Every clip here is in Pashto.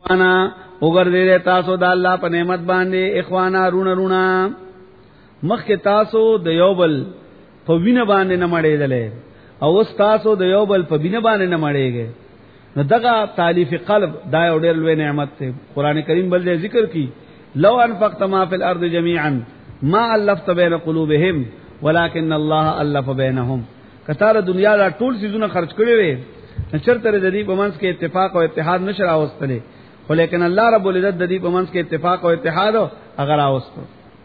انا وګرځي تاسو د الله په نعمت باندې اخوانا رونا مخکې تاسو د یوبل په وینه باندې نه مړېدلې او اوس تاسو د یوبل په وینه باندې نه مړېږئ. نو دغه تالیف قلب دا یو ډېر لوی نعمت دی. قران کریم بل ذکر کی لو انفقت ما فی الارض جميعا ما الفت بین قلوبهم ولكن الله الف بینهم. کتار دنیا دا ټول سيزونه خرج کړي وي چرته د دې په منځ کې اتفاق او اتحاد نشر اوستلې خو لیکن الله رب العزت د دې په منځ کې اتفاق او اتحاد اگر اوستو.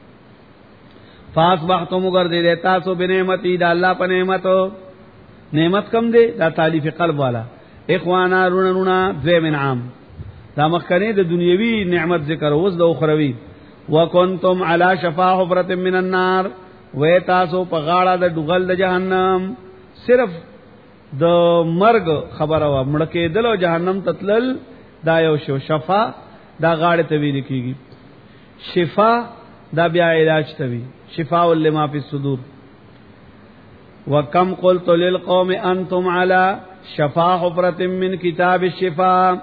فاصبحتم غردی تاسو بنعمتي دا الله په نعمت کم دی دا تالیف قلب والا اخوانا رونا ذی منعام دا مخکنی د دنیوي نعمت ذکر اوس د اخروی. وکنتم علی شفا حفرة من النار و تاسو په غاړه د ډوغل د جهنم صرف د مرګ خبره وا مړکه دلو جهنم تتلل دا یو شو. شفا دا غاړه ته ویل کیږي شفا دا بیا علاج ته وی شفاء لما فی الصدور. وکم قلت للقوم انتم علی شفا حفرة من کتاب الشفاء.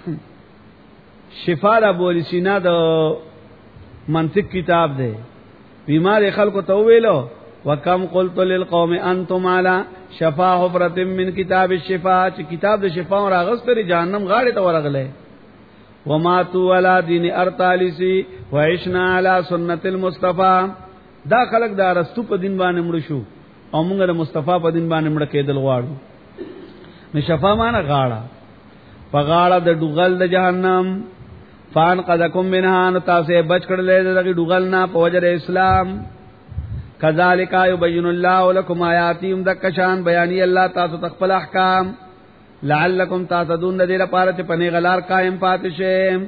شفا دا بولی سینا دا منطق کتاب دے بیمار خلق تو ویلو وکم قلت للقوم انتم علی شفا حفرة من کتاب الشفاء چې کتاب د شفا اور اغستری جهنم غاړه ته ورغله. وماتوا علی دین ارطالسی وعشنا علی سنت المصطفى. دا خلق دا رستو په دین باندې مړ شو او موږ د مصطفی په دین باندې مړ کېدل غواړو. نو شفا معنا غاړه په غاړه د ډوغل د جهنم. فان قدکم منها نو تاسو بچ کړل دغه ډوغل نه په وجه د اسلام. کذالک یبین الله لكم آیاتهم دکشان بیانی الله تاسو تخپل احکام لعلکم تهتدون دې لپاره چې پنه غلار قائم پاتې شئ.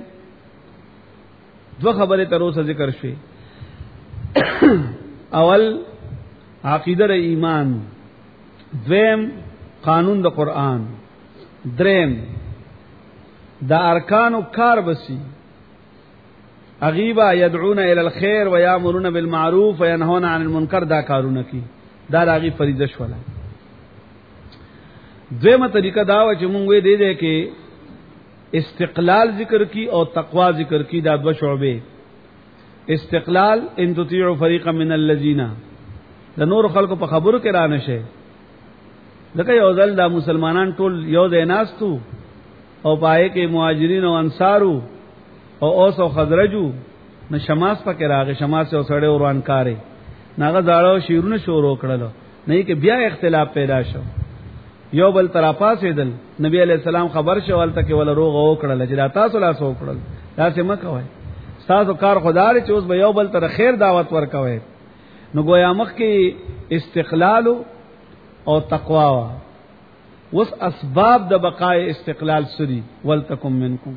دو خبره تر اوسه ذکر شي. اول عقیده د ایمان، دویم قانون د قرآن، دریم د ارکانو کار بسی اغیبا یدعون الی الخير و یامرون بالمعروف و ینهون عن المنکر. دا کارونه کی دا راغي فریضه شولا. دویمه طریقه دا و چې مونږ وې دې کې استقلال ذکر کی او تقوا ذکر کی. دا دو شعبې استقلال ان تطيعوا فريقا من الذين د نور خلقو په خبرو کې را نشه. لکه یو ځل دا مسلمانان ټول یو ځای ناستو او پای کې مهاجرین او انصارو او اوس او خزرجو نو شماس پکې راغی. شماس او سړی وروان کاري ناغه زاړو شیرونه شروع کړل نه کې بیا اختلاف پیدا شو. یو بل طرفا سیدل نبی علیہ السلام خبر شو ولته کې ول روغ او کړل چې دا تاسو لا سو کړل دا څه مکوای تاسو کار خدای چې اوس به یو بل تر خیر دعوت ورکوي. نو گویا مخ کې استقلال او تقوا وس اسباب د بقای استقلال سری ولتکم منکم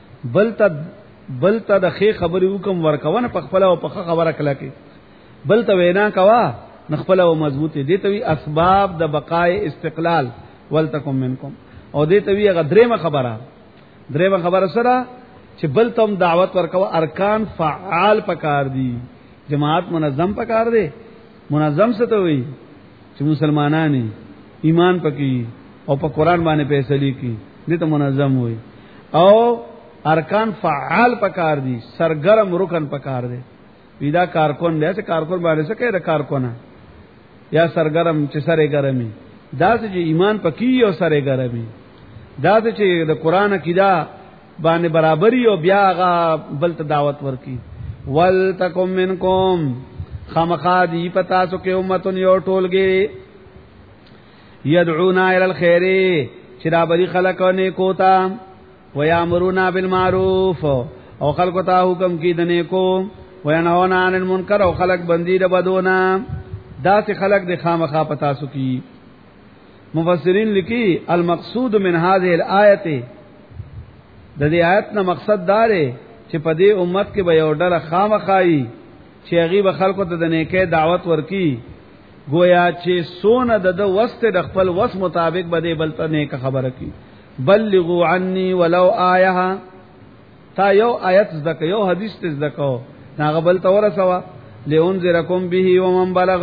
بلته د خې خبرې حکم ورکونه په خپل او په خبره کله کې بلته وینا کوا نخپل او مضبوطه دي ته وی اسباب د بقای استقلال ولتکم منکم. او دې ته وی غدرېمه خبره سره چې بلتم دعوت ورکوا ارکان فعال پکار دي. جماعت منظم پکار دي. منظم څه ته وی چې مسلمانانی ایمان پکې او په قران باندې فیصله کی دې ته منظم وي. او ارکان فعال پکار دي. سرگرم رکن پکار دي. ویدا کارکون دې چې کارکون باندې څه کوي کارکونه یا سرگرم چې سره ګرمي دا چې ایمان پکې او سره ګرمي دا چې د قران عقیده باندې برابرۍ او بیا غا بلت دعوت ورکی. ولتکم منکم خامخادی پتا سو کې امتون یو ټولګي یدعونا الی الخير چرابری خلقونه کوتا و یامرونا بالمعروف او خلق ته حکم کی دنه کو و ینهونا عن المنکر او خلق بندی د بدونا. دا چې خلق د خامخا پتا سو کی. مفسرین لیکي المقصود من هذه الايه د دې آیت نه مقصد دا دی چې په دې امت کې به یو ډله خامخایي چې هغه به خلکو ته د نیکه دعوت ورکي. گویا چې سونه د وسته د خپل وس مطابق به دې بلته نیکه خبره کی. بلغوا عني ولو آیه تا یو آیت زکه یو حدیث ته زکه ناغه بلته ورسوا لئنذرکم به ومن بلغ.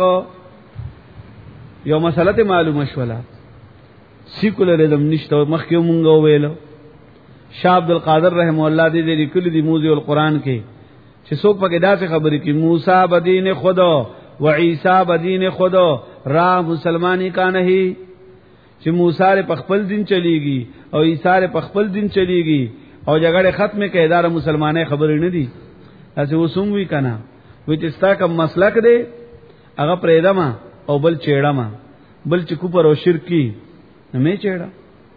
یو مسله معلومه شولا سیکولرزم نشته مخکې مونږ ویلو شاه عبد القادر رحم الله دې لیکلي دی موضوع القرآن کې چې څوک پکې داسې خبرې کوي موسی بدین خدا و عیسی بدین خدا را مسلمانی کا نہیں چې موسی په خپل دین چلیږي او عیسی په خپل دین چلیږي او جګړه ختمه کې اداره مسلمانې خبرې نه دي اسه وسوم وی کنه وې چې ستا کوم مسلک دی هغه پرېدما او بل چېړما بل چې کوپر او شرکی نه مې چېړا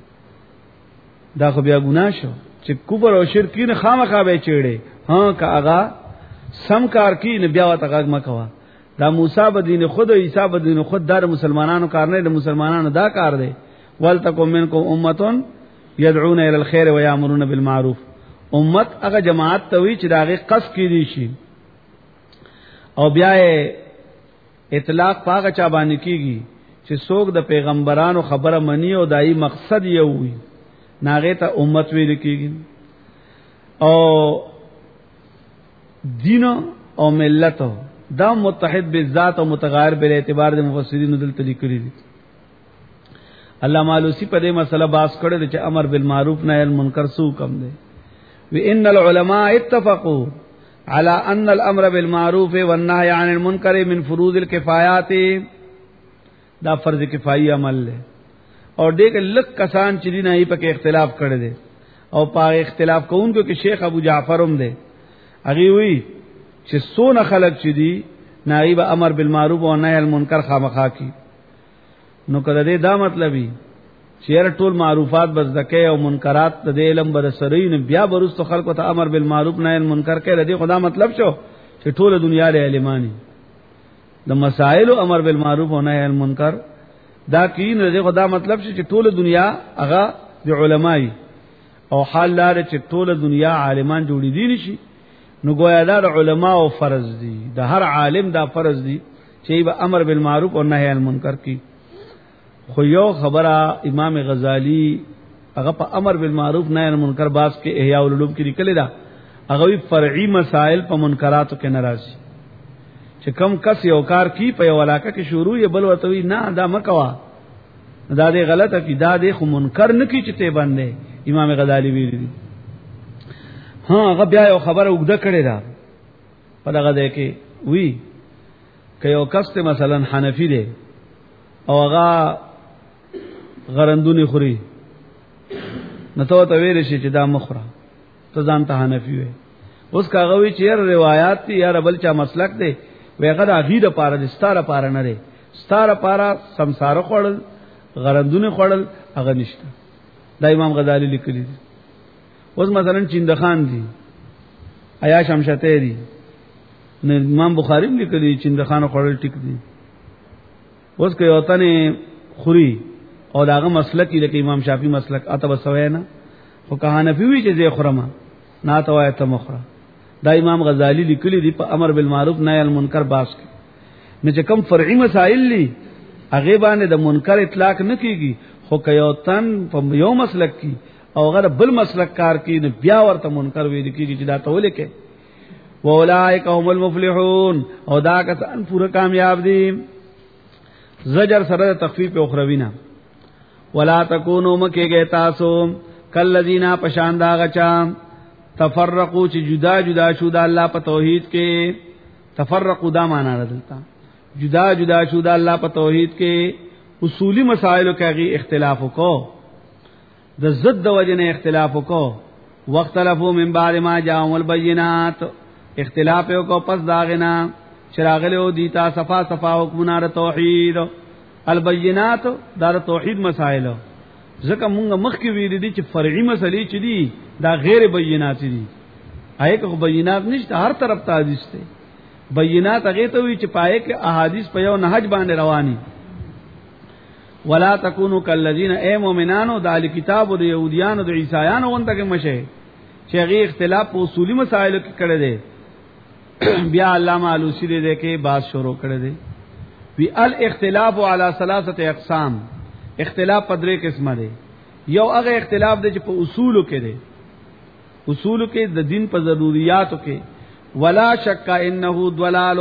دا خو بیا ګناه شو چې کوپر او شرکی نه خامخا به چېړې ها کا هغه سم کار کی نه بیا وته غږ مکوا دا موسی بدین خود او عیسی بدین خود دار مسلمانانو کار نه د مسلمانانو دا کار دی ولتکم منکم امه يدعون الى الخير ويامرون بالمعروف امت هغه جماعت ته وی چې داغه قص کی دي شي او بیا اطلاق پاګه چا باندې کیږي چې څوک د پیغمبرانو خبره منی او دای مقصد یې وي ناغه ته امت ویل کیږي او دین او ملت دا متحد بالذات او متغایر بل اعتبار د مفسرین دلته لیکلي دي علامہ علوسی په دې مسله باس کړی چې امر بالمعروف نهی عن المنکر سو کم دی وان العلماء اتفقوا على ان الامر بالمعروف والنهي عن المنکر من فروض الکفایات دا فرض کفایي عمل دی اور دیکھ لک کسان چې نه یې په اختلاف کړی دی او په اختلاف کوونکو کې شیخ ابو جعفر هم دی هغه وی چې سونه خلق چې دي نائب امر بالمعروف او نهی عن المنکر خامخا کی نو کله دې دا مطلبي چې هر ټول معروفات بس دکې او منکرات د علم بر سرین بیا برست خلکو ته امر بالمعروف نهی عن المنکر کې دې خدا مطلب شو چې ټول دنیا له علمانی د مسائل امر بالمعروف او نهی عن المنکر دا کین دې خدا مطلب شو چې ټول دنیا هغه د علماي او حال لاره چې ټول دنیا عالمان جوړی دي نشي نو گویا دا علماء او فرض دي د هر عالم دا فرض دي چې به امر بالمعروف او نهی عن المنکر کی خو یو خبره امام غزالی هغه په امر بالمعروف نهی عن المنکر باس کې احیاء العلوم کې لیکل دا هغه فرعي مسائل په منکراتو کې ناراضي چې کم کس یو کار کی په یو علاقه کې شروع یې بل وتوی نه دا مکوا دا دې غلطه کی دا دې خو منکر نه کی چې ته باندې امام غزالی ویلي ها هغه بیا یو خبره وګړه کړی دا په دغه ځای کې وی که یو کس ته مثلا حنفی دی او هغه غرندونی خوري نو ته ویل شي چې دا مخره ته ځان ته حنفی وي اوس کاغه وی چې روایت دي یا بل چا مسلک دی ویغه د غیره پاره د ستاره پاره نه دی ستاره پاره سمسار خوړل غرندونی خوړل هغه نشته دا امام غزالی لیکلی دی اوس مثلا چندخان دی آیا شمشته دی نه امام بخاری لیکلی چندخان خوړل ټیک دی اوس که یو تنه خوري او داغه مسلک لکه امام شافعی مسلک اته وسوي نه خو که حنفی وی چې زه خورم نه ته وای ته مخره دا امام غزالی لیکلی دی په امر بالمعروف نهی عن المنکر باس کې نه چې کم فرعي مسائل لی هغه باندې د منکر اطلاق نه کیږي خو که یو تن په یو مسلک کې او غره بل مسلک کار کې نه بیا ورته منکر ویل کیږي چې دا ته ولیکه واولائک هم المفلحون او دا کسان پورا کامیاب دي زجر سره تخفیف اخروینا ولا تکونوا مکه تاسو کلذین پشاندا غچا تفرقوا چې جدا جدا شو د الله په توحید کې تفرقوا دا معنا راځتا جدا جدا شو د الله په توحید کې اصولی مسائل کې اختلاف وکړو د ضد د وجنه اختلاف وکړو واختلفوا من بعد ما جاءهم البينات اختلاف وکړو پس داغنا چراغلو دیتا صفا صفا حکمنا توحید البینات دا توحید مسائل ځکه مونږ مخکې ویل دي چې فرعي مسلې چې دي دا غیر بینات دي آیه که بینات نشته هر طرف ته حدیث ته بینات هغه ته وی چې پای کې احادیث په یو نهج باندې رواني ولا تکونوا کالذین ای مؤمنانو د کتاب او د يهوديانو د عیسایانو غونډه کې مشه چې هغه اختلاف په اصولي مسائلو کې کړي دي بیا علامہ علوسی دې کې بات شروع کړي دي وی الاختلاف علی ثلاثه اقسام اختلاف په درې قسمه دي یو هغه اختلاف دی چې په اصولو کې دي اصولو کې د دین په ضرورتو کې ولا شک انه ضلال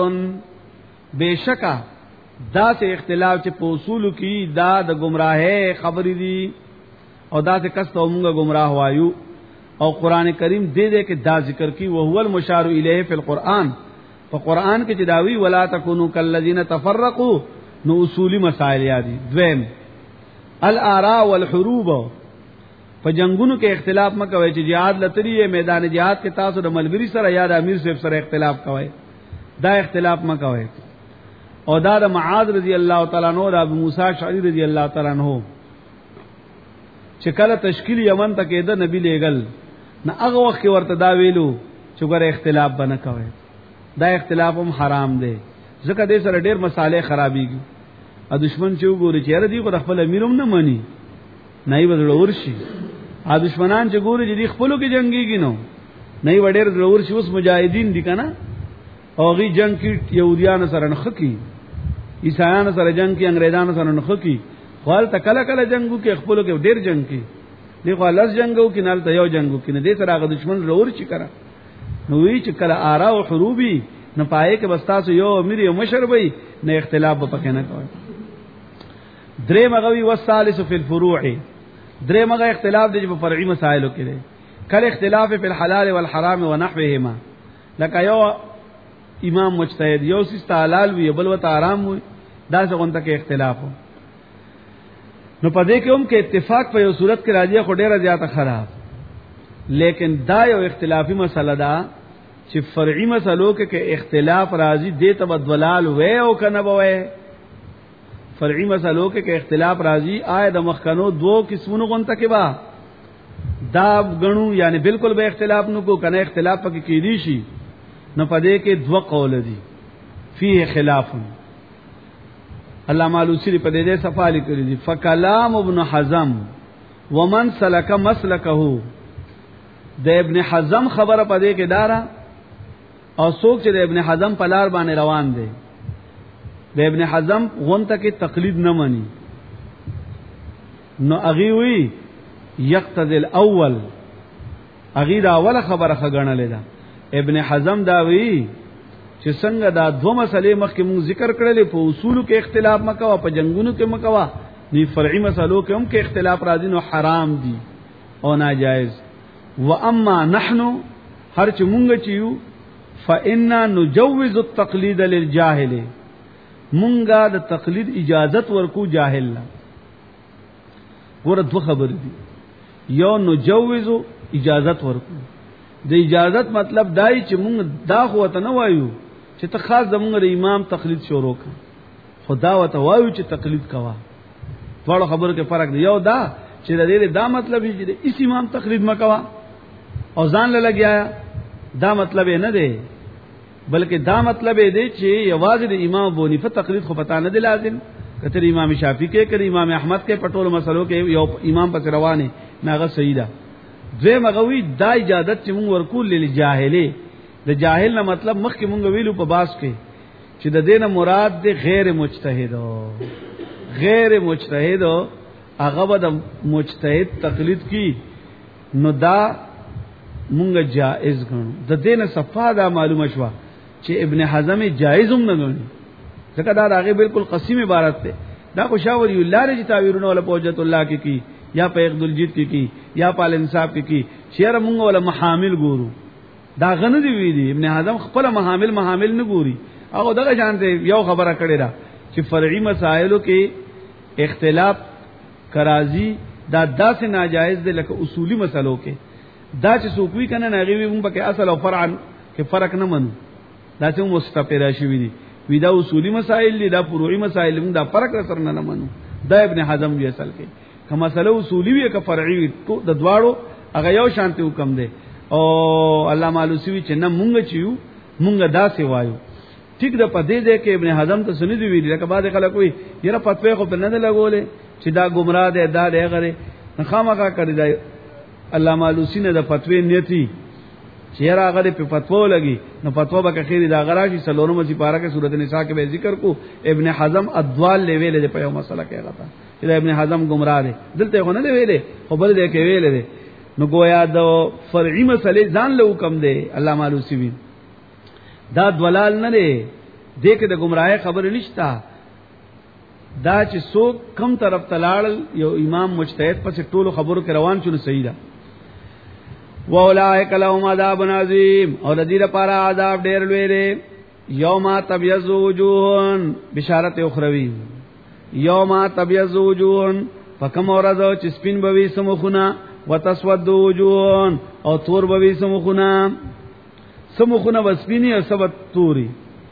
بشکا دا سے اختلاف چې په اصولو کې دا د گمراهه خبرې دي او دا سے کس ته موږ گمراه وایو او قران کریم دې دې کې دا ذکر کی او هو المشار الیه فی القرآن په قران کې جداوی ولا تکونوا کالذین تفرقوا نو اصولی مسائل یادي دویم الاراء والحروب په جنگونو کې اختلاف مکوئ چې jihad لتری میدان jihad کې تاسو د ملګری سره یا د امیر صاحب سره اختلاف کوئ دا اختلاف مکوئ او دا د معاذ رضی الله تعالی عنہ او ابو موسی اشعری رضی الله تعالی عنہ چې کله تشکیل یمن ته کېده نبی لېګل نه هغه وخت کې ورته دا ویلو چې ګره اختلاف بنه کوي دا اختلاف هم حرام دی ځکه دې سره ډېر مصالح خرابېږي ا دشمن چې وګوري چې ر دې خو خپل امیروم نه مانی نه یې بدل ورشي ا دشمنان چې ګوري چې دې خپلو کې جنگيږي نو نه یې وړر ضرور شي اوس مجاهدین دي کنه او غي جنگ کې يهوديان سره نخ کی عیسایان سره جنگ کې انګريزان سره نخ کی خپل تکله کله جنگو کې خپلو کې ډېر جنگ کی دی خو لږ جنگو کې نه ته یو جنگو کې نه دې سره هغه دشمن ضرور شي کرا نو وی چې کله آرا او حروبي نه پائے کې بس تاسو یو امیر یو مشر وي نه اختلاف به پکې نه کوي درې مغوي والثالث فی الفروع درې مغه اختلاف دي په فرعي مسائلو کې دي کله اختلاف فی الحلال والحرام ونحوهما لکه یو امام مجتهد یو سیست حلال وی بل وت حرام وي دا څنګه کې اختلاف نو پدې کې هم کې اتفاق په یو صورت کې راځي خو ډیره زیاته خراب لیکن دا یو اختلافي مسله ده چې فرعي مسلو کې اختلاف راځي دې تبدلال وې او کنه وې فرعي مسلو کې اختلاف راځي آیا د مخکنو دوه قسمونو غونته کې با دا غنو یعنی بالکل به اختلاف نو کو کنه اختلاف پکې کېدی شي نو پدې کې دوه قول دي فيه خلاف علامہ علوسی په دې صفالی کړی دي فکلام ابن حزم ومن سلک مسلکه د ابن حزم خبره پدې کې دارا او څوک چې د ابن حزم په لار باندې روان دي د ابن حزم غونته کې تقلید نه مانی نو اغي وی یقتضی الاول اغي دا اول خبره خغنلې ده ابن حزم دا وی چې څنګه دا دوه مسلې مخکې مون ذکر کړلې په اصولو کې اختلاف مکوا په جنگونو کې مکوا نی فرعي مسلو کې هم کې اختلاف راځي نو حرام دي او ناجائز و اما نحنو هر چې مونږ چې یو فإنا نجوز التقليد للجاهل مونږه د تقلید اجازت ورکو جاهل لا ور دوه خبر دي یو نجوز اجازت ورکو د اجازت مطلب دای چې مونږ دا خو ته نه وایو چې ته خاص زمونږ د امام تقلید شروع کړ خدا وته وایو چې تقلید کوا ټول خبرو کې فرق دی یو دا چې د دې دا مطلب چې د اس امام تقلید مکوا او ځان له لګیا دا مطلب نه دی بلکې دا مطلب دی چې یوازې د امام ابو حنیفه تقلید خو پتا نه دی لازم کتر امام شافعی کې کړي امام احمد کې پټول مسلو کې یو امام پس روانه ناغه صحیح ده دوی مغوی دا اجازت چې مونږ ورکول للجاهلی د جاهل نه مطلب مخکې مونږ ویلو په باس کې چې د دینه مراد دی غیر مجتهد هغه به د مجتهد تقلید کی نو دا مونږ جائز ګڼو د دینه صفا دا معلومه شوه چې ابن حزم جائز هم نه ګڼي ځکه دا هغه بالکل قسم عبارت ده دا خو شاوری الله رضی تعبیرونه ولا پوجت الله کی یا په عقد الجید کی یا په الانصاف کی شعر مونږ ولا محامل ګورو دا غنه دی وی دي ابن حزم خپل محامل نه ګوري هغه دغه شانته یو خبره کړی دا چې فرعي مسائلو کې اختلاف کرازی دا داسې ناجایز دي لکه اصولی مسلو کې دا چې څوک کنه نه غوي مونږ په اصل او فرع کې فرق نه منو دا چې مستفیدا شوی دي وی دا اصولی مسائل دي دا فروعي مسائل موږ دا فرق سره نه منو دا ابن حزم وی اصل کې کوم مسله اصولی وی که فرعي وی د دواړو هغه یو شانته حکم دی او علامه علوسی چې نه مونږ چیو مونږ داسې وایو ټیک د پدې ده کې ابن حزم ته سنید ویل لکه بعد خلک وی یره فتوی خو په نه لګولې چې دا گمراه ده دا دی غره خامخا کړی دی علامه علوسی نه د فتوی نیتی چې راغله په فتوا لګي نو فتوا به خیر دا غراشي سلورم سي پارا کې سورته نساء کې به ذکر کو ابن حزم ادوال لویل دی په یو مسله کې غتا چې ابن حزم گمراه دی دلته خو نه ویلې خو بل دې کې ویلې دی نو گویا د فرعي مسلې ځان له حکم دی علامه علوسی وی دا دلال نه دی دې کې د گمراهي خبر نشتا دا چې څوک کم طرف تلاړ یو امام مجتهد پس ټولو خبرو کې روان شونه صحیح ده واولائک لهم عذاب عظیم او د دې لپاره عذاب ډیر لوی دی یوم تبیض وجوه بشارت اخروی یوم تبیض وجوه فکم ورځ چې سپین بوي سمخونه وتسود وجوه او تور بوي سمخونه وسپینی او سبت توري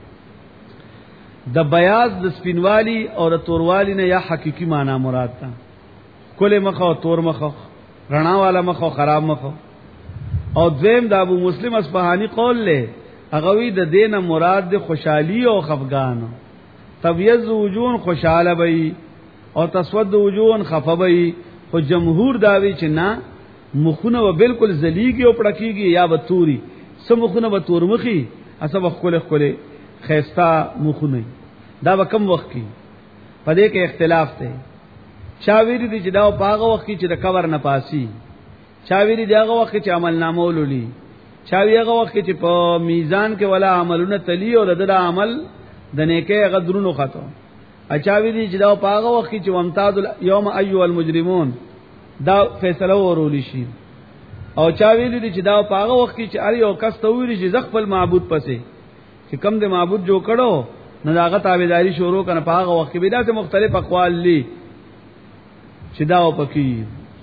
د بیاض د سپینوالی او د توروالی نه یا حقيقي معنی مراد ده کله مخه او تور مخه رڼا والا مخه خراب مخه او دویم د ابو مسلم اصفهانی قول له اغوی د دینه مراد د خوشحالی او خفقان تبیض وجوه خوشاله وي او تسود وجوه خفه وي خو جمهور داوی چې نه مخونه و بالکل زلیږي او پړکیږي یا بتوري سمخونه به تور مخي اسبه خله خيستا مخونه دا به کم وخت کې پدې کې اختلاف دی چاویری دي چې دا پاغه وخت کې چې د کور نه پاسي چاویری دی هغه وخت چې عمل نامه ولولي چاوی هغه وخت چې په میزان کې ولا عملونه تلی او د عمل د نیکه غدرونو خطو اچاوی دي چې دا پاغه وخت چې ومتاز یوم ایو المجرمون دا فیصله ورول شي او چاوی دي چې دا پاغه وخت چې اری او کس ته ویل چې خپل معبود پسې چې کم د معبود جو کړو نه داغه تابعداري شروع کنه پاغه وخت کې بيدات مختلف اقوال لی چې دا وپکی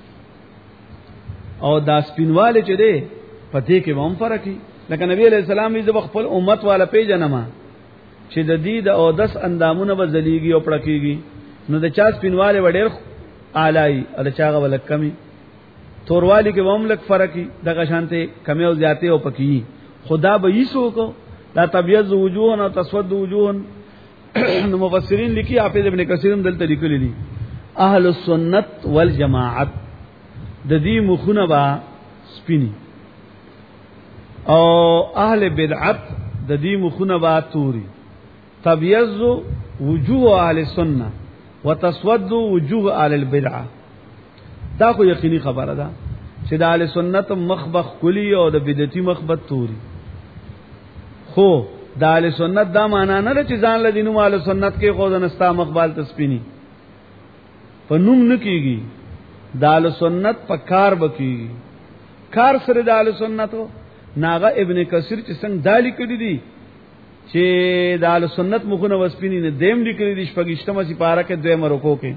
او دا سپینواله چې دی پته کې هم فرقي لکه نبی علیہ السلام یې خپل امت والا پیژنما چې د دې د او 10 اندامونه وزلیږي او پړکیږي نو د چا سپینواله وړر اعلی او د چاغه ولک کمی توروالی کې هم لک فرقي دغه شانته کمی او زیاته او پکی خدا به یسو کو دا تبیض وجوه او تسود وجوه نو مفسرین لیکي حافظ ابن کثیر هم دلته لیکلي دي اهل السنت والجماعت د دې مخونه با سپینی او اهل بدعت د دې مخونه با توري تبيض وجوه اهل السنه وتسود وجوه اهل البدعه دا خو یقیني خبره ده چې د اهل سنت مخبخ کلی او د بدعتي مخبت توري خو د اهل سنت دا معنا نه چې ځان له دینو اهل سنت کې خو ځنستا مخبال تسپینی په نوم نکېږي د اهل سنت په کار بکېږي کار سره د اهل سنتو ناغه ابن کثیر چې څنګه دالی کړی دي چې د اهل سنت مخونه وسپینی نه دیم لیکلي دي شپږشتمه سپاره کې دویم رکو کې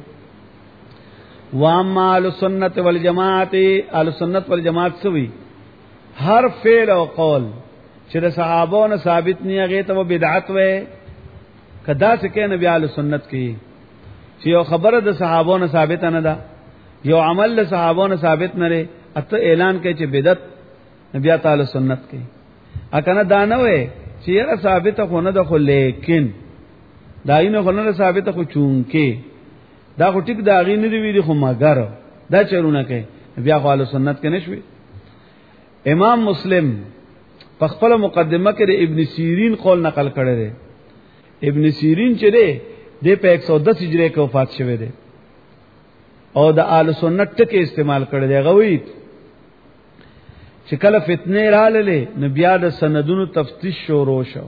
واما اهل سنت والجماعت اهل سنت والجماعت سوي هر فعل او قول چې د صحابانو ثابت نه هغه ته بدعت وې کدا څه کې نبی اهل سنت کې چې یو خبره د صحابانو ثابت نه ده یو عمل له صحابانو ثابت نه لري اته اعلان کوي چې بدعت نبی تعالی سنت کې اکنه دانه وې چې یې ثابت خو نه ده خو لیکن داینه خو نه ثابت خو چون کې دا خو ټیک دا غي نه دی ویلي خو مگر دا چرونه کوي بیا خو اهل سنت کې نشوي امام مسلم په خپل مقدمه کې د ابن سیرین قول نقل کړی دی ابن سیرین چې دی د په 110 هجری کې وفات شوی دی او د اهل سنت ټکي استعمال کړی دی غوي چې کله فتنه رااله نو بیا د سندونو تفتیش شروع شو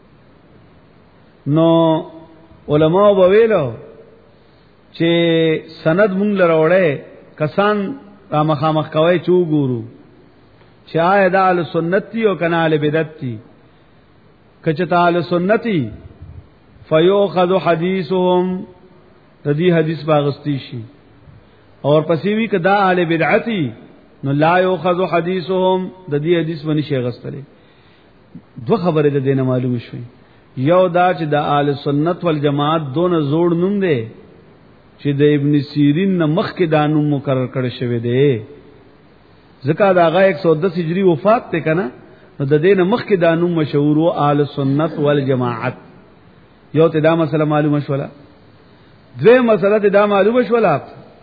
نو علماء وویلو چې سند مونږ لروړې کسان را مخامخ کوي چې وګورو چې آیا د اهل سنت دی او کنه اهل بدعت دی کچې ته اهل سنت دی فیؤخذ حدیثهم د دې حدیث باغستی شي اور پسې وی کدا اهل بدعت دی نو لا یؤخذ حدیثهم د دې حدیث باندې شی غستلې دوه خبره د دینه معلوم شوي یو دا چې د اهل سنت والجماعت دون زوړ نوم دی چې د ابن سیرین نه مخکې دا نوم مقرر کړی شوی دی ځکه دا هغه 110 هجری وفات ته کنه نو د دې نه مخکې دا نوم مشهور او اهل سنت والجماعت یو ته دا مسله معلومه شولا دوه مسله ته دا معلومه شولا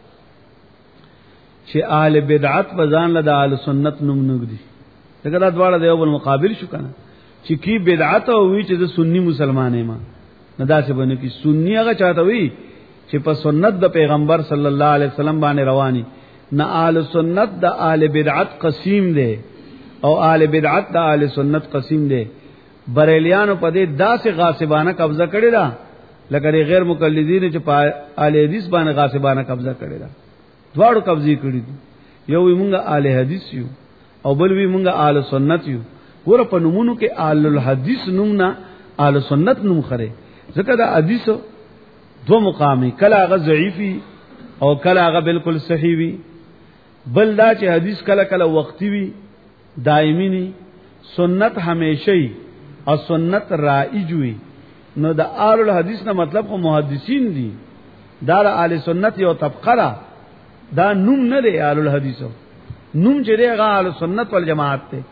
چې اهل بدعت بزان له د اهل سنت نوم نګدي دغه دا دواړه د یو بل مقابل شو کنه چې کی بدعت او وی چې د سنی مسلمانې ما نه داسې باندې کی سنی هغه چاته وی چې په سنت د پیغمبر صلی الله علیه وسلم باندې رواني نه اهل سنت د اهل بدعت قسیم دی او اهل بدعت د اهل سنت قسیم دی بریلیانو په دې داسې غاصبانه قبضه کړی دا لکه غیر مقلدین چې په اهل حدیث باندې غاصبانه قبضه کړی دا دواړو قبضه کړی دي یو موږ اهل حدیث یو او بل وی مونږه اهل سنت یو. ګوره په نومونو کې اهل الحدیث نوم نه اهل سنت نوم خره، ځکه دا حدیث دو مقامی، کله هغه ضعیفی او کله هغه بالکل صحیح وی. بل دا چې حدیث کله کله وقتی وی دایمی نی، سنت همیشئ او سنت رائج وی. نو دا اهل الحدیث نه مطلب خو محدثین دي، دا اهل سنت یو طبقه را، دا نوم نه دی اهل الحدیث، نوم چې دی هغه اهل سنت والجماعت ته.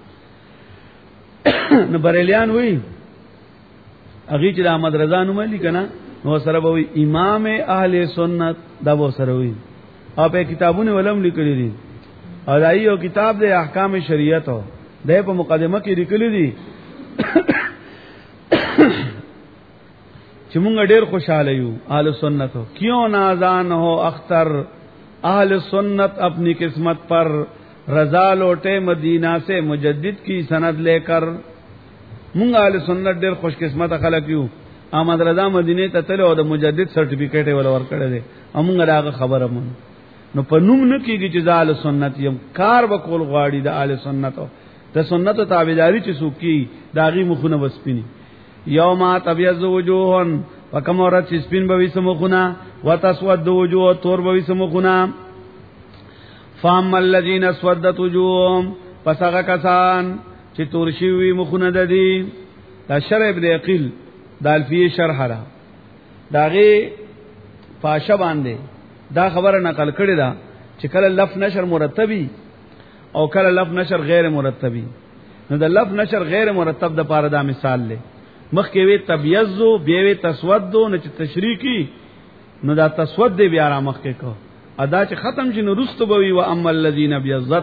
نو بریلیان وی اغه چې احمد رضا نوم لیکنه نو سره به امام اهل سنت دا و سره وی، او په کتابونه ولم لیکلي دي. او دا یو کتاب د احکام شریعت او د په مقدمه کې لیکلي دي چې مونږ ډېر خوشاله یو اهل سنت ہو. کیوں نازان ہو اختر اہل سنت اپنی قسمت پر، رضا لوٹے مدینہ سے مجدد کی سند لے کر. مونږ اهل سنت ډېر خوش قسمت خلک یو. احمد رضا مدینه ته تل او د مجدد سرټیفیکیټ ول ورکړی دی، موږ راغه خبره مون. نو په نوم نه کیږي چې اهل سنت یم، کار وکول غواړي د اهل سنت او د سنت تابعداري چې څوک کی داغي مخونه وسپینی. یوم تبیض وجوه وکم اورت چې سپین به وي سمخونه، وتسود وجوه تور به وي سمخونه. فام الذين اسودت وجوههم، پس هغه کسان چې تور شي وي مخونه د دې. دا شرع ابن عقیل د الفیه شرح را داغه فاشه باندې دا خبره نقل کړی دا چې کله لف نشر مرتبی او کله لف نشر غیر مرتبی. نو د لف نشر غیر مرتب د پاره دا مثال لې مخکې وی تبیضو بیا وی تسودو، نو چې تشریکی نو دا تسود دی بیا را مخکې کو ادا چې ختم شي نو رستو بوي. و اما الذين ابيضت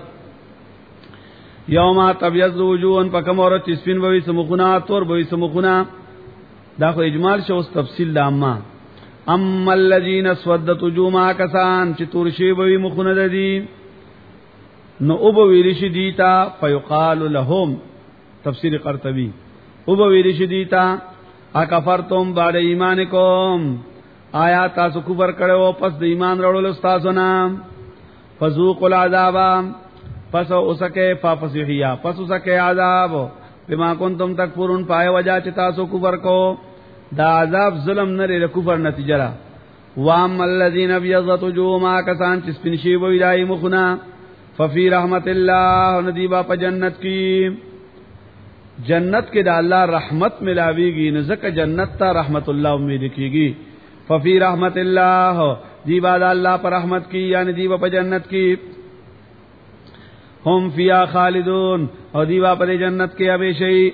یوم تبیض وجوهن پکم اورت سپین بوي سمخونه تور بوي سمخونه. دا خو اجمال شو، اوس تفصیل دا. اما الذين اسودت وجوههم کسان چې تور شي بوي مخونه د دي، نو او به ویل شي دیتا فیقال لهم، تفسیر قرطبی او به ویل شي دیتا اکفرتم بعد ایمانکم، آیا تاسو کفر کړو پس د ایمان وروړلو تاسو نه. فذوقوا العذاب، پس اوسکه فافسحیا، پس اوسکه عذاب بما کنتم تکفرون، پای وجہ چې تاسو کفر کو. دا عذاب ظلم نه لري، کفر نتیجه را. وام الذين ابيضت وجوههم کسان چې سپین شي وي دای مخونه، ففي رحمت الله، ندیبا په جنت کی، جنت کې د الله رحمت ملاويږي، نو ځکه جنت ته رحمت الله امید کیږي. ففي رحمت الله، دیبا د الله پر رحمت کی، یعنی دیبا په جنت کی. هم فیا خالدون، او دیبا پر جنت کې همیشه.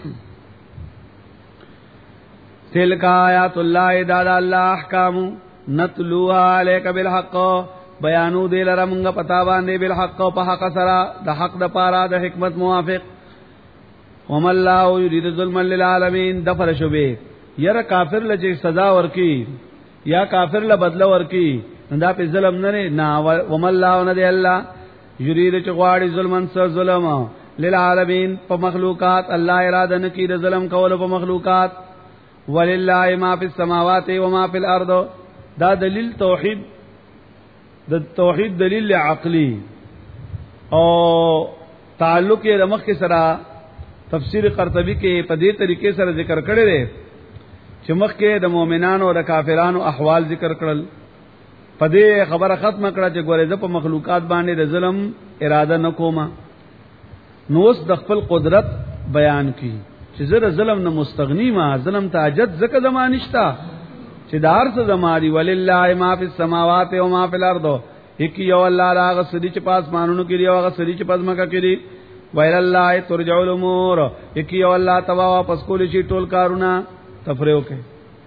تلک آیات الله داد الله احکام نتلوها علیک بالحق، بیانو دل رمغه پتا باندې بالحق په حق سره، د حق د پاره د حکمت موافق. وم الله یرید ظلم للعالمین، دفر شوبه یره کافر لږه سزا ورکی یا کافر له بدله ورکی، دا په ظلم نه. وم الله نه دی الله یرید چې غواړي ظلمن سر ظلم للعالمین په مخلوقات، الله اراده نه کړي ظلم کول په مخلوقات. ولله ما فی السماوات و ما فی الارض، دا دلیل توحید، د توحید دلیل عقلی او تعلق یې رمخ کې سره تفسیر قرطبی کې په دې طریقې سره ذکر کړی دی چې مخ کې د مؤمنانو او د کافرانو احوال ذکر کړل، په دې خبره ختمه کړه چې ګورې د په مخلوقات باندې د ظلم اراده نکوما. نو اوس د خپل قدرت بیان کی چې زه ظلم نه مستغنی ما، ظلم ته حاجت زکه زمانشتا چې دار څه زماري. ولله ما فی السماوات و ما فی الارض، هکی یو الله راغ سدی چې پاس مانونو کې دی او هغه سدی چې پس مکه کې دی. ویل الله ترجع الامور، هکی یو الله تبا واپس کول شي ټول کارونه. تفریو کې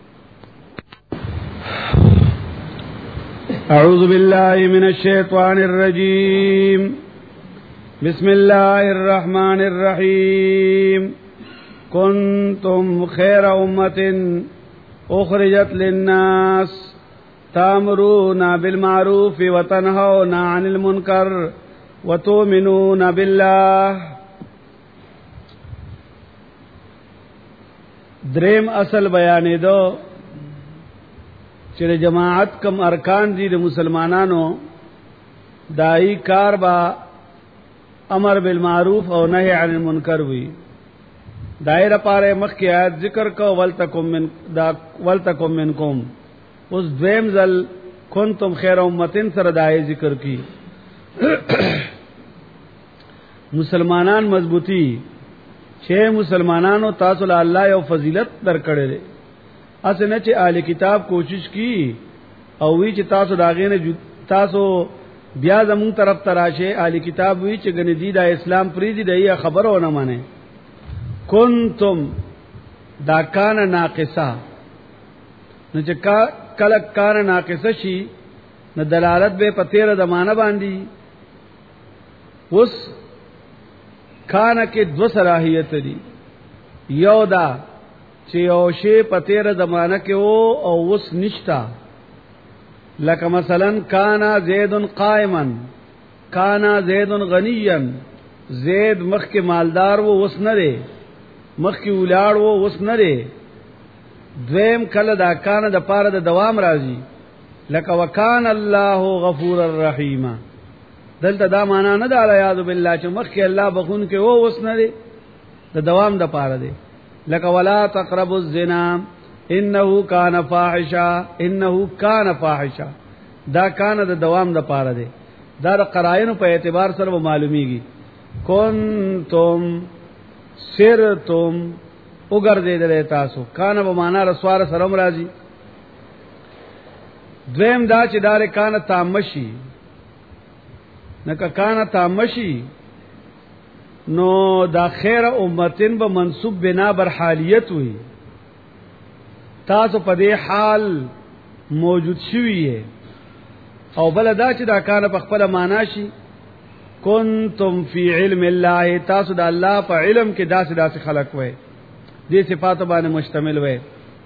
اعوذ بالله من الشیطان الرجیم، بسم الله الرحمن الرحیم. کنتم خیر امت اخرجت للناس تامرون بالمعروف وتنهون عن المنکر وتؤمنون بالله. دریم اصل بیانې دو چې جماعت کم ارکان دي د مسلمانانو، دای کار با امر بالمعروف او نهی عن المنکر وی دایره پاره مخ کی آیات ذکر کو ولتکم منکم اس دویم ذل کنتم خیر امتن سره دای ذکر کی مسلمانان مضبوطی چې مسلمانانو تاسو له الله یو فضیلت درکړي دي اسنه چې اهل کتاب کوشش کی او وی چې تاسو داغې نه تاسو بیا زمون طرف تراشه اهل کتاب وی چې غنی دی د اسلام پریدي دی خبرونه مانه کنتم دا کان ناقصه نو چې کله کان ناقصه شي نو دلالت به پتیر د معنی باندې اوس کان کې دو صلاحیت دي یو دا چې او شی پتیر د معنی کې او اوس نشتا لکه مثلا کانا زید قائما کانا زید غنیا زید مخ کې مالدار وو اوس نه دی مخ کې ولاړ وو اوس نه دی دویم کله دا کانا د پاره د دوام راځي لکه وکان الله غفور الرحیم دلته دا معنا نه ده الیاذ بالله چې مخ کې الله بخون کې وو اوس نه دی د دوام د پاره دی لکه ولا تقربوا الزنا انه کان فاحشا دا کان د دوام د پاره دی دا د قرائن په اعتبار سره معلومیږي کنتم سرتم وګرځیدل تاسو کان به معنا رسوار سره راځي دویم دا چې دار کان تامشي نکه کان تامشي نو دا خیر امتن به منصوب بنا بر حالیت وي تاسو په دې حال موجود شوی او بل دا چې دا کان په خپل معنا شي کنتم فی علم الله تاسو د الله په علم کې داسې خلق وای دې صفات باندې مشتمل وای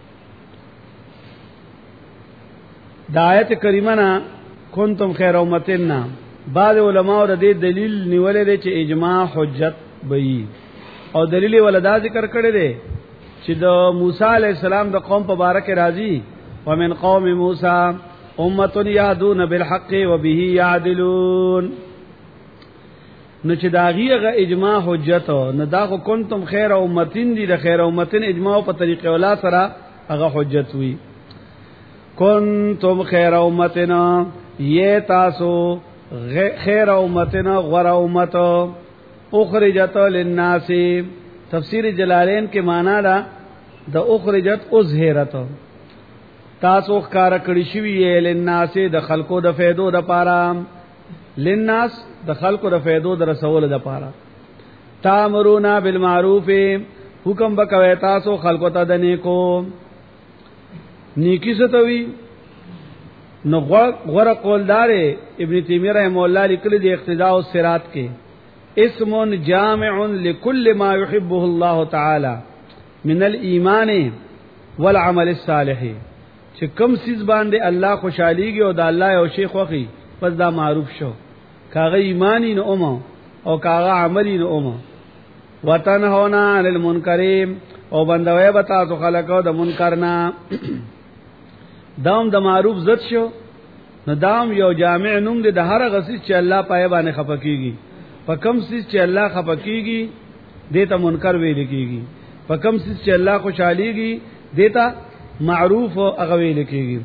د آیت کریمه نا کنتم خیر امتن بعض علماء د دې دلیل نیولې دي چې اجماع حجت وي او دلیل ولدا ذکر کړی دی چې د موسی علی السلام د قوم په باره کې راځي ومن قوم موسی امه یهدون بالحق وبه يعدلون نو چې داغیغه اجماع حجت نو دا خو کنتم خیر امتین دي د خیر امتین اجماع په طریقې ولا سره هغه حجت وي کنتم خیر امتنا یہ تاسو خیر امتنا غور امت اخرجت للناس تفسیر جلالین کې معنا دا د اخرجت ازهرت تاسو ښکار کړی شوی للناس د خلقو د فائدو د پاره للناس د خلقو د فائدو د رسول د پاره تامرونا بالمعروف حکم وکوي تاسو خلقو ته د نیکو نیکی ستوي نو غره قولدار ابن تیمیہ رحم الله لیکلی دی اقتداء الصراط کې اسم جامع لكل ما يحبه الله تعالى من الايمان والعمل الصالح چې کوم سیز باندې الله خوشاليږي او د الله او شیخ وخی پس دا معروف شو کاغه ایمانی نو او کاغه عملی نو وتنهونا عن المنکر او بندوي بتا تو خلقو د منکر نه دام د معروف زت شو نو دام یو جامع نوم دی د هر غسیز چې الله پای باندې خپکیږي په کم سیز چې الله خپکیږي دیتا منکر ویل کیږي په کم سیز چې الله خوشاليږي دیتا معروف او هغه ویل کیږي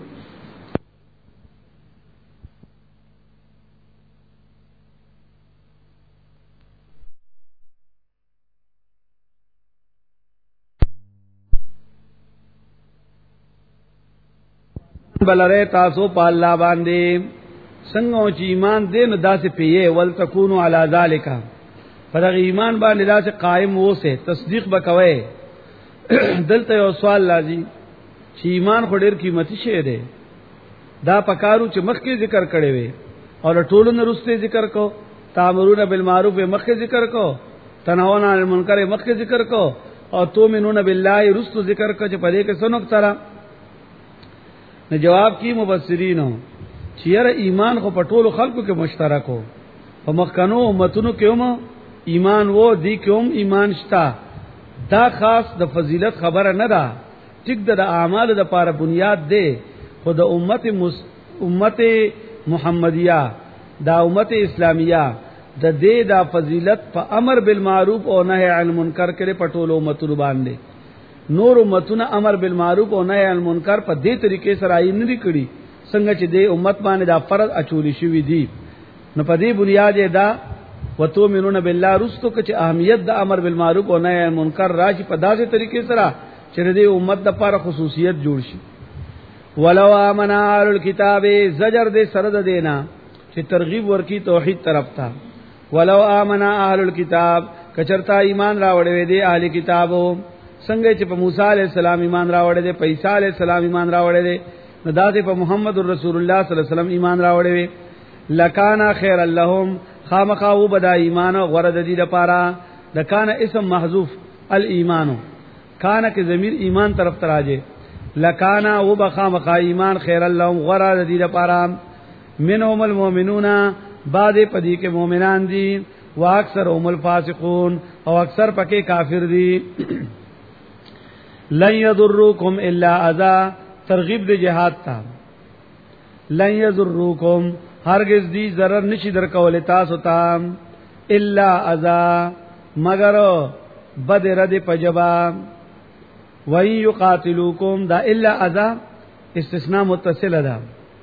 بلره تاسو په الله باندې څنګه چې ایمان دې نو داسې پیې ول تکونو علی ذالک پر ایمان باندې داسې قائم ووسه تصدیق وکوي دلته یو سوال لازم چې ایمان خو ډیر قیمتي شی دی دا پکارو چې مخکې ذکر کړي وي او ټولو نه رسته ذکر کو تامرون بالمعروف مخکې ذکر کو تنهون عن المنکر مخکې ذکر کو او تؤمنون بالله رسته ذکر کو چې په دې کې سنوک ترا نو جواب کی مفسرینو چې یاره ایمان خو په ټولو خلکو کې مشترک وو په مخکنو امتونو کې هم ایمان وو دی کوم ایمان شتا دا خاص د فضیلت خبره نه ده ټیک د اعمال د پاره بنیاد دی خو د امت محمدیه دا امت اسلامیه د دې دا فضیلت په امر بالمعروف او نهی عن المنکر کې په ټولو امتونو باندې نور امتونه امر بالمعروف او نهی عن المنکر په دې طریقې سره یې نه کړی څنګه چې دې امت باندې دا فرض اچول شوی دی نو په دې بنیاد دا وتؤمنون بالله رستو کې اهمیت د امر بالمعروف او نهی عن المنکر راځي په داسې طریقې سره چې دې امت د لپاره خصوصیت جوړ شي ولو امن اهل الكتاب زجر دې سره د دینا چې ترغیب ورکی توحید طرف ته ولو آمنا اهل الكتاب کچرتا ایمان راوړې دي اهل کتابو څنګه چې په موسی عليه السلام ایمان راوړې دي په عیسی عليه السلام ایمان راوړې دي نو داسې په محمد رسول الله صلی الله علیه وسلم ایمان راوړې وي لکانا خیر لهم خامخاو بدا ایمان غرد دي لپاره د کان اسم محذوف الایمان کان کې ضمیر ایمان طرف ته راځي لکانا وبخامخا ایمان خیر لهم غرد دي لپاره منهم المؤمنون بعد پدی کے مومنان دی و اکثر هم الفاسقون او اکثر پکې کافر دی لن یضروکم الا اذى ترغیب دی جهاد تا لن یضروکم هرگز دی ضرر نشي در کول تاسو ته الا اذى مگر بد رد پجبا و یقاتلوکم دا الا اذى استثناء متصل ده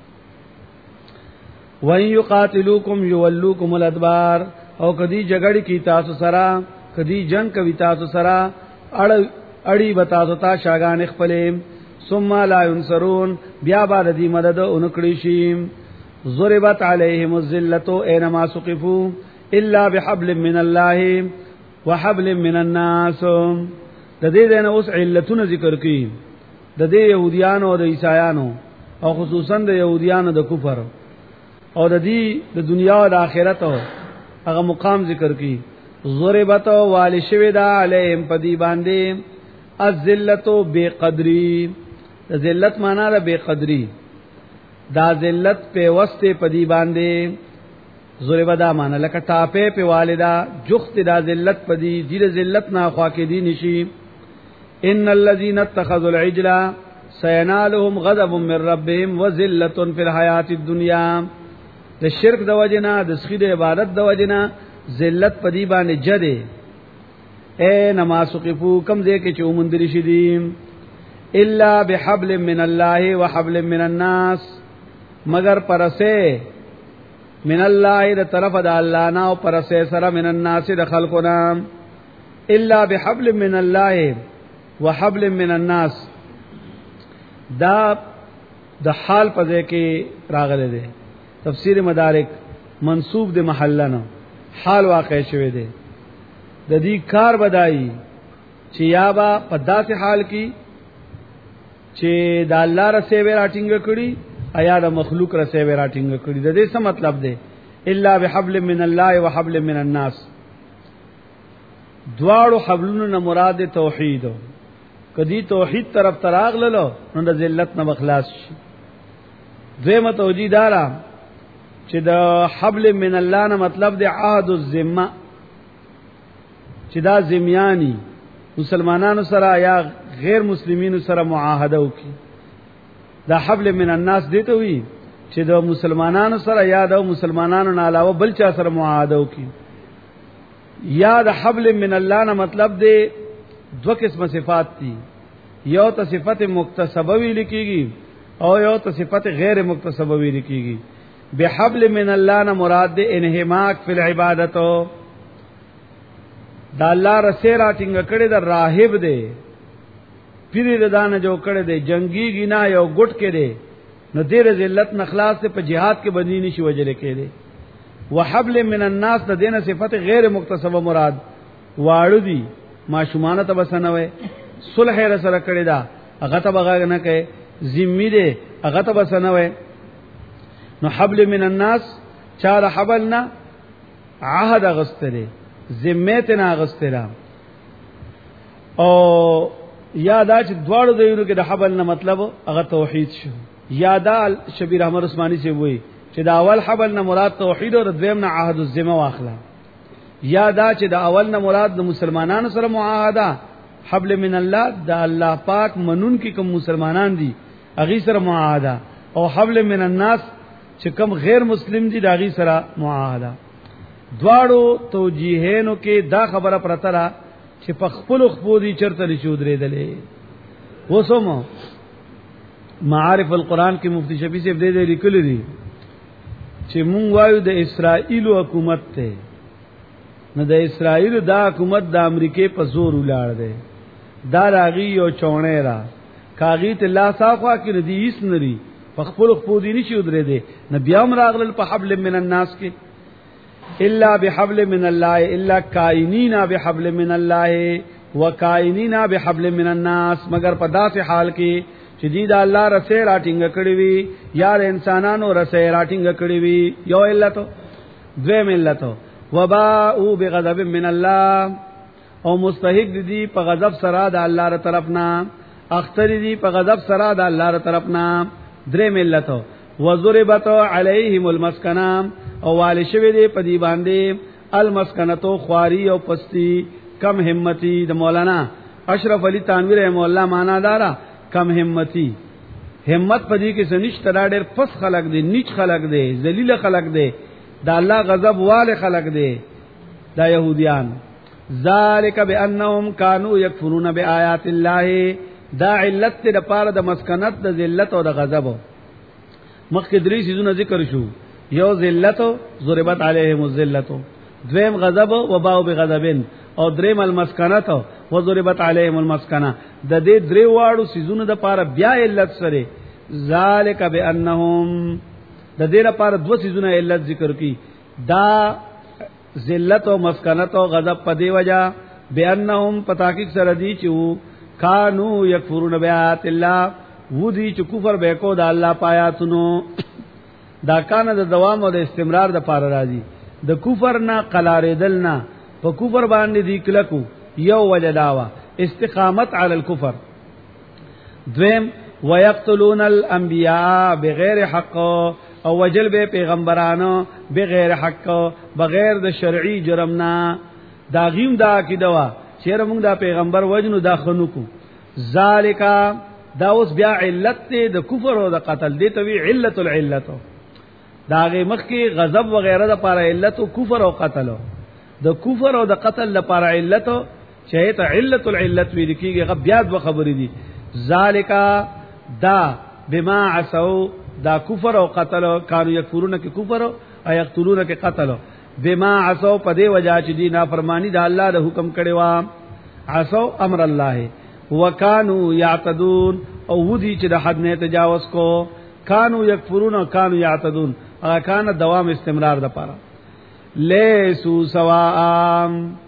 وَإِن يُقَاتِلُوكُمْ يُوَلُّوكُمُ الْأَدْبَارَ او کدی جګړه کی تاسو سره کدی جنگ کوي تاسو سره اړی بتاسو تا شاګان خپلې ثم لا ينصرون بیا بعد دې مدد اونکړي شي ضربت عليهم الذلة اينما سقفوا الا بحبل من الله وحبل من الناس د دې نه اوس علتونه ذکر کړي د دې يهوديانو او د عیسایانو او خصوصا د يهوديانو د کفر او د دې د دنیا او د آخرت هغه مقام ذکر کی ضربت والشوی دا علیهم پدی باندې الذلت بقدری ذلت معنا ده بقدری دا ذلت په واسطه پدی باندې ضرب دا معنا لکه ټاپه په والدا جخت دا ذلت پدی دې ذلت نه خوا کې دی نشي ان الذين اتخذوا العجل سينالهم غضب من ربهم وذلة في الحیات الدنيا د شرک د وجنا د سخید عبادت د وجنا ذلت پدی باندې جده اے نماسقفو کم دې کې چې ومندري شدیم الا بحبل من الله وحبل من الناس مگر پرسه من الله د طرف د الله نه او پرسه سره من الناس د خلقو نام الا بحبل من الله وحبل من الناس دا د حال پځه کې راغله ده تفسیر مدارک منسوب د محلنا حال واقع شوه دی د دې کار بدایي چې یا با په داسې حال کې چې د الله رسې وراټینګ کړي ایا د مخلوق رسې وراټینګ کړي د دې څه مطلب دی الا بحبل من الله وحبل من الناس دواړو حبلونو نه مراد توحید کدی توحید طرف تراغللو نو د ذلت نه مخلاص شي زمه توجیدارا چې د حبل من الله نه مطلب دی عهد الذمه چې دا ذمیانی مسلمانانو سره یا غیر مسلمانانو سره معاهده وکي دا حبل من الناس دی ته وی چې د مسلمانانو سره یا د مسلمانانو نه علاوه بل چا سره معاهده وکي یا د حبل من الله نه مطلب دی دو قسم صفات دي یو ته صفت مکتسبه ویل کیږي او یو ته صفت غیر مکتسبه ویل کیږي بحبل من الله نه مراد دی انهماک فی العبادت دا الله رسې راټینګ کړي د راهب دی پیری ردان جو کړي دی جنگی گنا یو ګټ کې دی نو دیر ذلت نخلاص ته په jihad کې بدلی نشي وجل کې دی وحبل من الناس د دینه صفت غیر مکتسبه مراد واړو دی ماشومان ته بسنوي صلح سره کړي دا هغه ته بغا نه کوي ذمہ دی هغه ته بسنوي نو حبل من الناس چار حبلنا عهد غستره ذمتنا غستره او یادا چې دواړو دیونو کې د حبل نه مطلب هغه توحید شو یادا شبیر احمد عثماني سے وای چې دا اول حبل نه مراد توحید او دویم نه عهد الذمه واخلا یادا چې دا اول نه مراد د مسلمانانو سره معاهده حبل من الله دا الله پاک منون کې کوم مسلمانان دي اغي سره معاهده او حبل من الناس چې کوم غیر مسلم دي داغي سره معاهده دواړو توجیهینو کې دا خبره پرته را چې په خپل خپودي چرته نشو درېدلې. وسمو معارف القرآن کې مفتی شفیع صاحب دې لیکلي دي چې مونږ وایو د اسرائیل حکومت ته نه، د اسرائیل دا حکومت د امریکای په زور ولاړ دی. دا راغي یو چونه را کاغی ته الله صافه کې ردی هیڅ نری په خپل خپودي نشي ودرې دي. نبي امر راغل په حبل من الناس کې الا بحبل من الله الا کائنینا بحبل من الله وکائنینا بحبل من الناس، مگر په داسې حال کې چې دی دا الله رسې راټینګ کړی وي یا انسانانو رسې راټینګ کړی وي. یو علت دویم علت وباء بغضب من الله، او مستحق دی په غضب سره د الله تر طرفنا، اختر دی په غضب سره د الله تر طرفنا. دریم علت وضربت علیهم المسکنه، او والی شوی دی په دی باندې المسکنتو خواری او پستی کم همتی. د مولانا اشرف علی تنویر رحم الله معنا دارا کم همتی، همت پدې کې سنش تراډر پس خلق دی، نیچ خلق دی، ذلیل خلق دی، دا الله غضب والے خلق دی دا يهوديان. ذالک بانهم كانوا يكفرون بآيات الله، دا علت د پاره د مسکنت د ذلت او د غضب. مخکې درې سيزونه ذکر شو، یو ذلت ضربت عليهم الذلت، دویم غضب وباء بغضبن، او دریم المسکنت وضربت عليهم المسکنه. د دې درې واړو سيزونو د پاره بیا علت سره ذالک بانهم، د دې لپاره دو سيزونه علت ذکر کی، دا ذلت او مسکنت او غضب په دی وجہ بانهم پتاکیک سره دی چې کانو یکفرون بیات الله، و دی چې کفر به کو د الله پایاتونو. دا کانه د دوام او د استمرار د پاره راځي، د کفر نه قلاریدل نه، په کفر باندې دی کلکو یو وجه داوا استقامت علی الكفر. دویم ويقتلون الانبیاء بغیر حق، او وجل به پیغمبرانو بغیر حق، بغیر د شرعي جرم نه. دا غیم دا عقیده وا چیرې موږ دا پیغمبر وجنو دا خنو کو. ذالک دا اوس بیا علت د کفر او د قتل دی ته وی علت العلت. دا غي مخ کې غضب وغیرہ د پاره علت او کفر او قتل، د کفر او د قتل لپاره علت چې ته علت العلت وی لیکيږي. غ بیا د خبرې دي ذالک دا بما عصوا، دا کفر او قتل کانو یکفرون کې کفر او یقتلون کې قتل. بما عصوا په دې وجہ چې دی نافرمانی د الله د حکم کړي وا، عصوا امر الله وکانو یعتدون، او ودی چې د حد نه تجاوز کو. کانو یکفرون او کانو یعتدون، هغه کان دوام استمرار د پاره. لیسو سواء،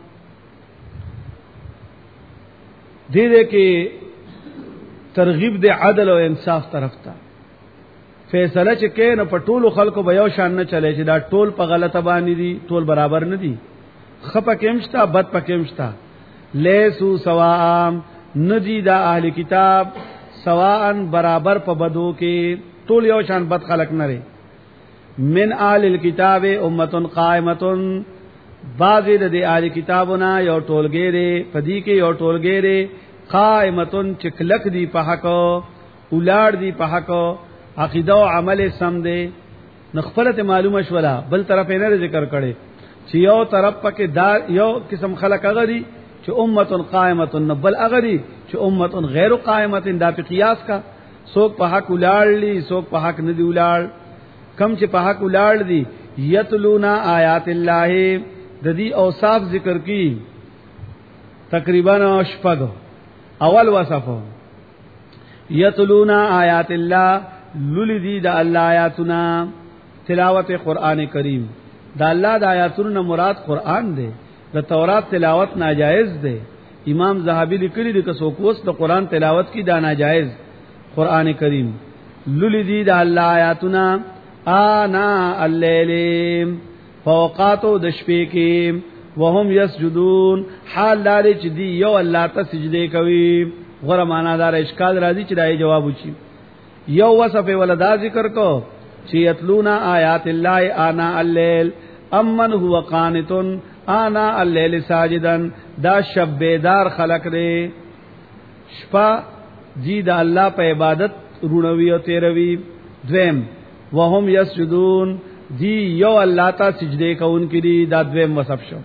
دې کې ترغیب د عدل او انصاف طرف ته. فیصله چې کین په ټولو خلکو به یو شان نه چلے چې دا ټول په غلطه باندې دي، ټول برابر نه دي، خپه کېمشتا بد پکېمشتا. لیسو سواء، ندی دا اهل کتاب سواء برابر په بدو کې، ټول یو شان بد خلق نه لري. من اهل الكتاب امه قائمه، بعضی د اهل کتابونه یو ټولګی دی، پدې کې یو ټولګی دی قائمه چکلک دی په حق، اولاد دی په حق، عقیده او عمل سم دی. نخفلت معلومه شولا بل طرف نه ذکر کړي چې یو طرف پکې دار یو قسم خلق غدي چې امه قائمه، بل اغدي چې امه غیر قائمه. دا په قیاس کا څوک په حق ولاړلی، څوک په حق نه دی ولاړ. کم چې په حق ولاړ دي یتلونا آیات الله، د دې اوصاف ذکر کی تقریبا شپږ. اول وصفو یتلونا آیات الله، لولدی د الله آیاتنا، تلاوت قرآن کریم. د الله د آیاتونو مراد قرآن دی، د تورات تلاوت ناجائز دی. امام زاهبی لیکلی دی که څوک د قرآن تلاوت کی دا ناجائز. قرآن کریم لولدی د الله آیاتنا آنا الليل، فوقاتو د شپې کې، وهم یسجدون، حال دار چې دی یو الله ته سجده کوي. غره معنا دار اشکال راځي چې دای جواب وشي. یو وصف ولدا ذکر کو چې یتلونا آیات الله آنا الليل، امن هو قانت آنا الليل ساجدا، دا شبیدار خلق دی، شپه جی دا الله په عبادت رونوي او تیروي. دویم وهم یسجدون، دی یو الله ته سجده کوونکې دي دا دویم وصف شو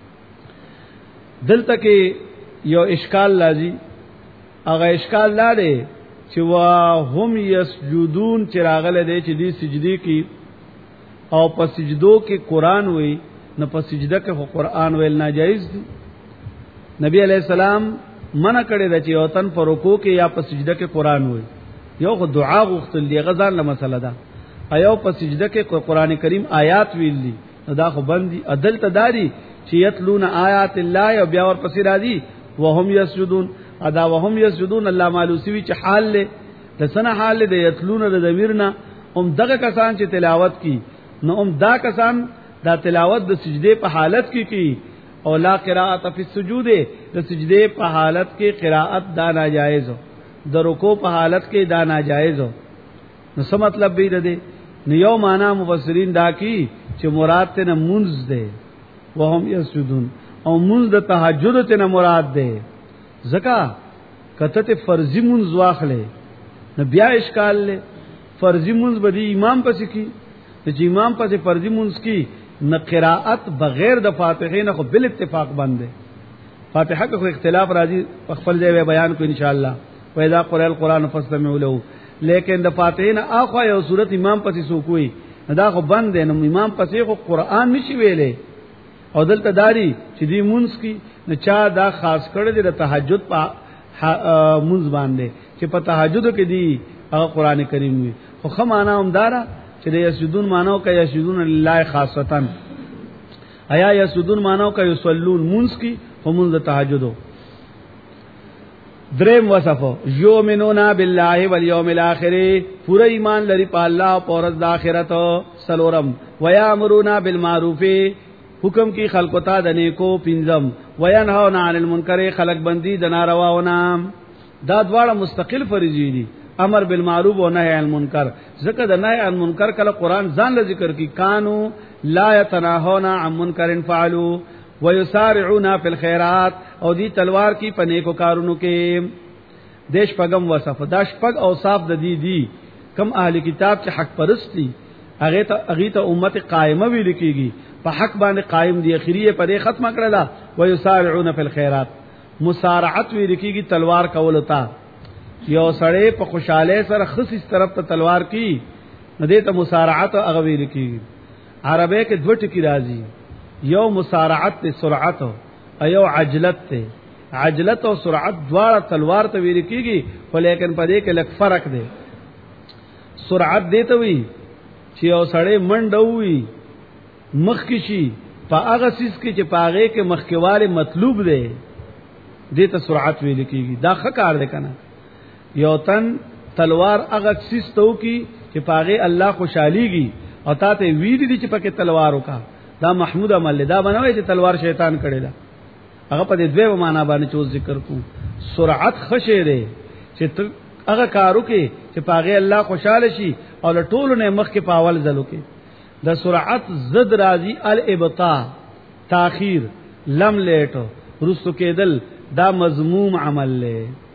دلته کې یو اشکال لازم هغه اشکال لا دی چې وا هم یسجدون چې راغله دی چې دی سجدي کې او په سجدو کې قران وای نه په سجده کې قران ویل ناجایز دي نبی علیہ السلام منع کړی د چې وطن پر رکوع کې یا په سجده کې قران وای یو خو دعا غوښتل دی غزان له مسله ده ایو په سجده کې قران کریم آیات ویل دي دا خو باندې عدل تداري چې یتلون آیات الله او بیا ور پسې راځي وهم یسجدون ادا وهم یسجدون الله مالوسی وی چې حال له لسنه حال له یتلون د ضمیرنا هم دغه کسان چې تلاوت کی نو هم دا کسان دا تلاوت د سجده په حالت کې کی او لا قراءت فی السجود د سجده په حالت کې قراءت دا ناجایز د رکوع په حالت کې دا ناجایز نو څه مطلب به ده نو یو معنا مفسرین دا کی چې مراد ته نه منز ده وهم یسجدون او منز د تهجد ته نه مراد ده زکا کته ته فرضی منز واخلې نو بیا اشکال له فرضی منز بدی امام پس کی چې امام پس فرضی منز کی نه قراءت بغیر د فاتحه نه خو بل اتفاق باندې فاتحه کې اختلاف راځي خپل ځای بیان کو ان شاء الله وإذا قرأ القرآن فاستمعوا له لیکن د فاتحه نه اخو یو صورت امام پسې سوکوي دا خو بند نه امام پسې خو قرآن نشي ویلې او دلته داری چې دی مونږ کی نه چا دا خاص کړی د تهجد په مونږ باندې چې په تهجد کې دی هغه قرآن کریم وي خو خمانه هم دارا چې د یسجدون مانو کوي یسجدون لله خاصتا ایا یسجدون مانو کوي یصلون مونږ کی هم مونږ تهجدو دریم وصفو یؤمنون بالله والیوم الاخر پورا ایمان لري په الله او پر د اخرت سلورم ويامرون بالمعروف حکم کی خلق ته د نیکو پنځم وینهون عن المنکر خلق بندي د نارواونه دا دواړه مستقل فریضې دي امر بالمعروف او نهی عن المنکر ذکر د نهی عن منکر کله قران ځان له ذکر کی کانو لا يتناهون عن منکر فعلوا ويسارعون في الخيرات او دی تلوار کی پنه کو کارونو کې دیش پغم وصف داش پغ اوصاف د دی کم اهل کتاب چې حق پرستی هغه ته امت قائمه وی لیکيږي په حق باندې قائم دی اخریه په دې ختمه کړل ويسارعون في الخيرات مسارعت وی لیکيږي تلوار کول تا یو سړی په خوشاله سره خصیص طرف ته تلوار کی نه دې ته مسارعت هغه وی لیکيږي عربی کې دوه ټکی راځي یو مسارعت ته سرعت او عجلت ته عجلت او سرعت دواړه تلوار ته ویل کیږي خو لیکن په دې کې لږ فرق دی سرعت دی ته وی چې یو سړی منډه وي مخ کې شي په هغه سیس کې چې پاغه کې مخکواله مطلوب دی دې ته سرعت ویل کیږي دا ښه کار دی کنه یو تن تلوار هغه سیس ته کی چې پاغه الله خوشاليږي او تاسو ویل دي چې پکې تلوار وکا دا محمود عمل دا بنوي چې تلوار شیطان کړي دا هغه په دې دوه معنا باندې چوز ذکر کو سرعت خشه ده چې هغه کارو کې چې پاغه الله خوشاله شي او ټولو نه مخ کې پاول زلو کې د سرعت زد راضی الابطاء تاخير لم لیټو رسو کېدل دا مذموم عمل له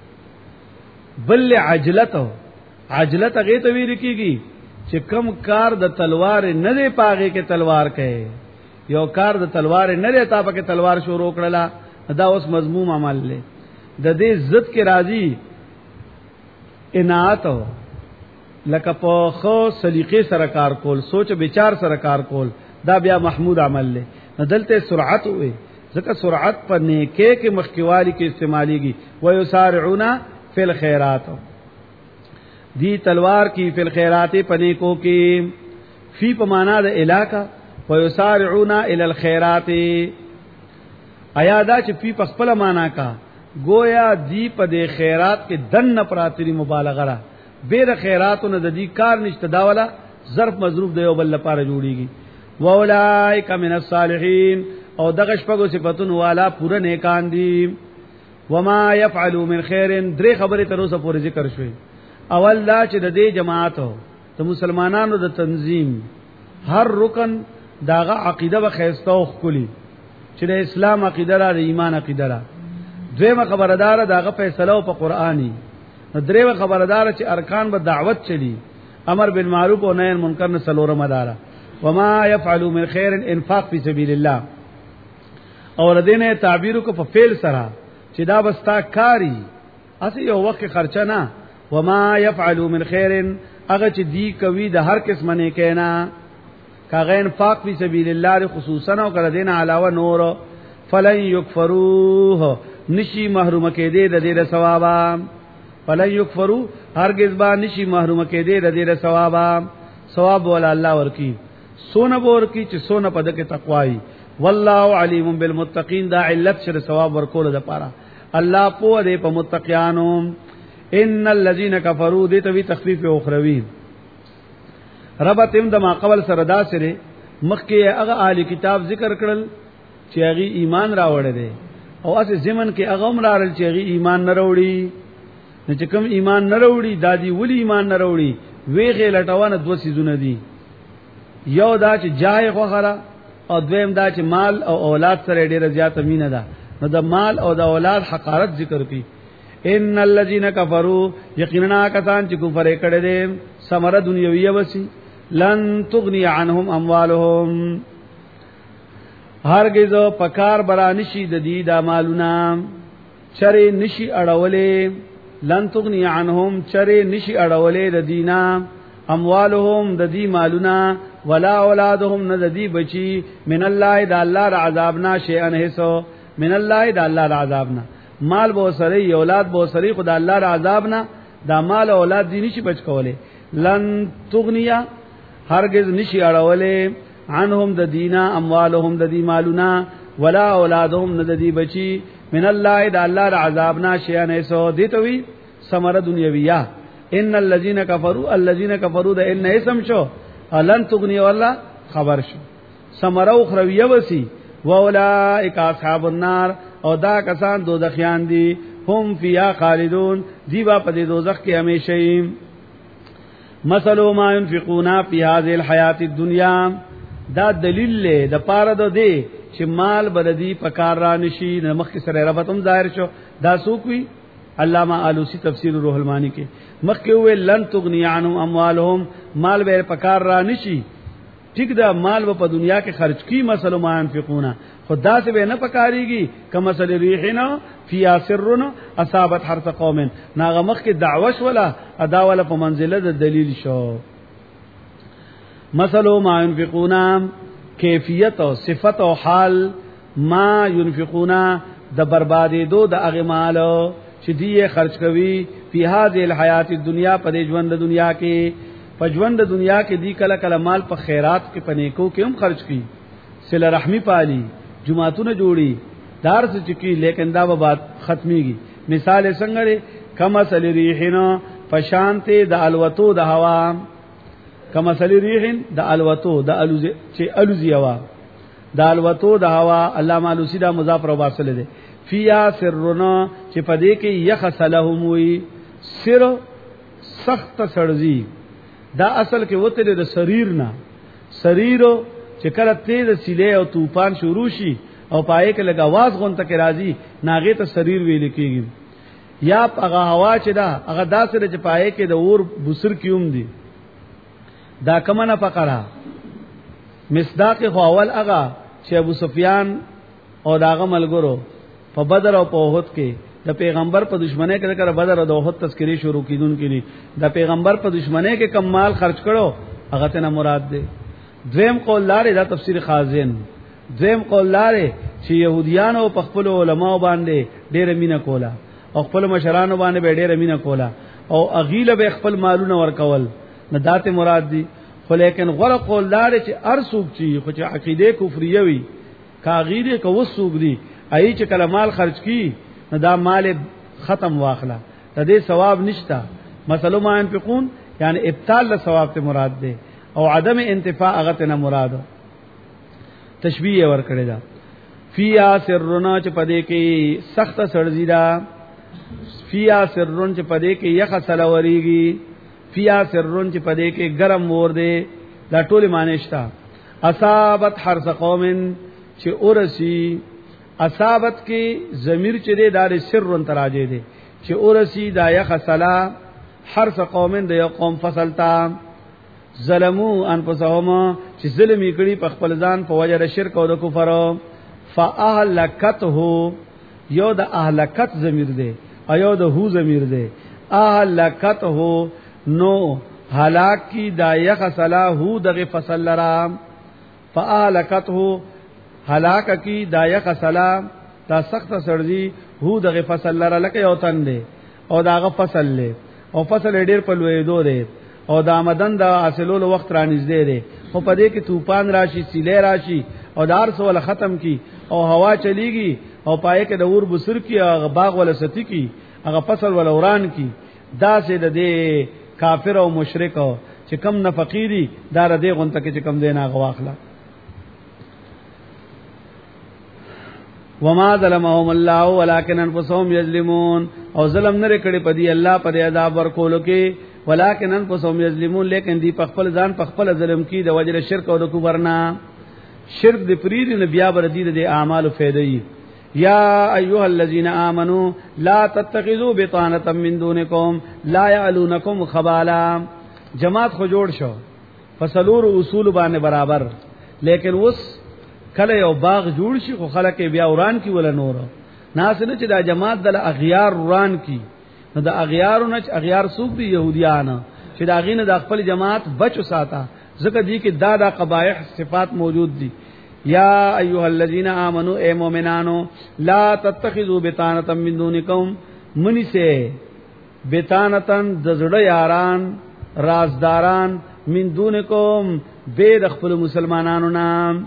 بل عجلت هغه ته ویل کېږي چې کم کار د تلوار نه دی پاغه کې تلوار کوي یو کار د تلوار نه لتا پکې تلوار شروع کړلا دا اوس مضموم عمل له د دې ضد کې راضي انات لکه په خو سلیقې سره کار کول سوچ بچار سره کار کول دا بیا محمود عمل له دلته سرعت وي ځکه سرعت په نیکه کې مخکیوالي کې استعماليږي ويسارعون فی الخيرات دی تلوار کی فی الخيرات پنی کو کې فی په معنا د علاقہ ويسارعون الى الخيرات آیا دا چې فی په خپل معنا کا گویا دی په د خیرات کې دن پراتری مبالغه را بیر خیراتونه د دې کار نشته دا ولا ظرف مضروب دی او بل لپاره جوړیږي واولائک من الصالحین او دغه شپږو صفاتونو والا پوره نیکان دي وما يفعلوا من خير درې خبره تر اوسه پورې ذکر شوې اول دا چې د دې جماعتو ته مسلمانانو د تنظیم هر رکن داغه عقیده و خیسته او خولي چې د اسلام عقیده را د ایمان عقیده را دویمه خبردار داغه فیصله او په قرآنی دریمه خبردار چې ارکان به دعوت چلی امر بالمعروف او نهی عن منکر نه سلوره مدارا وما يفعلوا من خير انفاق فی سبیل الله. اور دینه تعبیر کو په فعل سره چې دا بستا کاری اسی یو وخت خرچه نه. وما يفعلوا من خير هغه چې دی کوي د هر قسم نه کینا کاغه انفاق فی سبیل الله خصوصا او کړه دینه علاوه نور فلن یکفروه نشی محروم کېدې د دې ثواب. فلن یکفروا هرگز با نشی محروم کېدې د دې ثواب ول الله ورکی سونه ورکی چې سونه پد کې تقوای. والله علیم بالمتقین دا علت شر ثواب ورکول د پاره الله په دې په متقینانو. ان الذين كفروا دې توی تخفیف اخروی ربطم د ما قبل سره دا سره مخکې هغه اهل کتاب ذکر کړل چې هغه ایمان راوړل دي او اسه زمن کې هغه عمرال چې هغه ایمان نه وروړي. نو چې کوم ایمان نه وروړي دادی ولی ایمان نه وروړي ویغه لټوانه دوه سيزونه دي. یو دا چې جای خوخره او دویم دا چې مال او اولاد سره ډیره زیاته مینه ده. نو د مال او د اولاد حقارت ذکر کی. ان الذين كفروا یقینا کسان چې کفر کړي دي ثمره دنیویه وسی لن تغني عنهم اموالهم هرگز پکار برانشي د دې د مالونه چره نشي اړولې. لن تغني عنهم چره نشي اړولې د دینا اموالهم د دې مالونه ولا اولادهم نه د دې بچي من الله د الله ر عذابنا شيئا هسو من الله د الله ر عذابنا مال بو سره اولاد بو سره خدای الله ر عذابنا دا مال اولاد دي نشي بچ کوله. لن تغنیا هرگز نشي اړولې عنهم د دینا اموالهم د دې مالونه ولا اولادهم نه د دې بچي من الله د الله ر عذابنا شيئا هسو دي توي ثمره دنیویه. ان الذين كفروا د ان اسم شو لن تغني والله خبر شو ثمره اخرویه وسی. واولئک اصحاب النار او دا کسان دوزخیان دي هم فیها خالدون دی با په دوزخ کې همیشه. مثل ما ينفقون في هذه الحیات الدنیا دا دلیل له د پاره د دې چې مال بلدی پکار را نشي مخ کې سره ربطم ظاهر شو. دا سوکوي علامہ آلوسی تفسیر روح المانی کې مخ کې وې لن تغنی عنهم اموالهم مال به پکار را نشي. ٹھیک دا مال په دنیا کې خرج کی مثلا ما ينفقون خدا سے به نه پکاريږي کما مثل ریحنا فی اسرنا اصابت حرث قوم ناغه مخ کې دعوش ولا ادا ولا په منزله د دلیل شو. مثلا ما ينفقون کیفیت او صفت او حال ما ينفقون د بربادې دو د اغمال چې دی خرج کوي په هذه الحیات الدنیا په ژوند د دنیا کې په ژوند د دنیا کې دی کله کله مال په خیرات کې پنیکو کې هم خرج کی صله رحمی پالي جمعهونه جوړي دار څه چکی لیکن دا به بات ختميږي. مثال څنګه کما سل ریحنا فشانته د الوتو د هوا کما سل ریحن د الوتو د الوز چې الوزی هوا د الوتو د هوا علامه الوسی دا مضاف او واصل دي. فیا سرنا چې پدې کې یخسلهم وی سر سخت سړزي دا اصل کې وته د سریر نه سریرو چې کله تیز سیلې او طوفان شروع شي او پای کې لګ आवाज غون تک راځي ناغه ته سریر ویل کېږي. یا هغه هوا چې دا هغه داسره چې پای کې د اور بصر کیوم دي دا کمنه فقره مصداق خو اول هغه چې ابو سفیان او داغه ملګرو په بدر او په احد کې د پیغمبر په دشمنه کې کړه بدر او د احد تذکری شروع کیدون کړي د پیغمبر په دشمنه کې کم مال خرج کړو هغه ته مراد ده. دویم قول لاره دا تفسیر خازن. دویم قول لاره چې يهوديان او خپل علماء باندې ډېر مینه کولا او خپل مشرانو باندې ډېر مینه کولا او اغیله به خپل مالونه ورکول نه داته مراد دي. خو لیکن غره قول لاره چې ارسوک چی خو چې عقیده کفریه وي کاغیره کو وسوک دي ای چې کله مال خرج کی نه دا مال ختم واخلا د دې ثواب نشتا. مثلا ما ينفقون یعنی ابطال له ثواب ته مراد ده او عدم انتفاع هغه ته نه مراد. تشبیه ور کړی دا فیا سرنا چې پدې کې سخت سړزی دا فیا سرن چې پدې کې یخ سلوریږي فیا سرن چې پدې کې ګرم ور ده دا ټول معنی شتا. اصابت حرث قوم چې اورسی اصابت کې ضمیر چې ده دار سرن تراجه ده چې اورسی دا یخ سلا حرث قوم د یو قوم فصل تا ظلمو انفسهم چې ظلم کړي په خپل ځان په وجه د شرک او د کفر فاهلکته یو د اهلکت ضمیر دی ایو د هو ضمیر دی اهلکته نو هلاک کی دایخ صلاحو دغه فصل لرا فاهلکته هلاک کی دایخ صلاح دا سخت سرزی هو دغه فصل لرا لکه یو تن دی او داغه فصل له او فصل ډیر په لویدو دی او د آمدن د حاصلولو وخت رانږدې دی خو په دې کې طوفان راشي سیلې راشي او دار سوال ختم کی او هوا چلیږي او پای کې د اور بسر کی او باغ ولا ستی کی هغه فصل ولا وران کی دا سه د دې کافر او مشرک چې کم نه فقيري دا ر دې غونته کې چې کم دینه غواخله وما ظلمهم الله ولكن انفسهم يظلمون او ظلم نه کړي پدی الله پر عذاب ورکولو کې ولكن انفسهم يظلمون لیکن دی په خپل ځان په خپل ظلم کې د وجه شرک او د کفر نه شرک د پرید نه بیا بر دي د اعمال فائدې یا ایها الذين امنوا لا تتخذوا بطانه من دونكم لا يعلونكم خبالا جماعت خو جوړ شو فصلور اصول باندې برابر لیکن اوس کله یو باغ جوړ شي خو خلک بیا وران کی ولا نور ناس نه چې دا جماعت د اغیار وران کی نو د اغیارونو چې اغیار سوق دي يهوديان چې دا غینه د خپل جماعت بچو ساته ځکه دي کې دا قبایح صفات موجود دي یا ایها الذين امنوا اے مومنانو لا تتخذوا بطانه من دونکم منی سے بطانتن د زړه یاران رازداران من دونکم بے د خپل مسلمانانو نام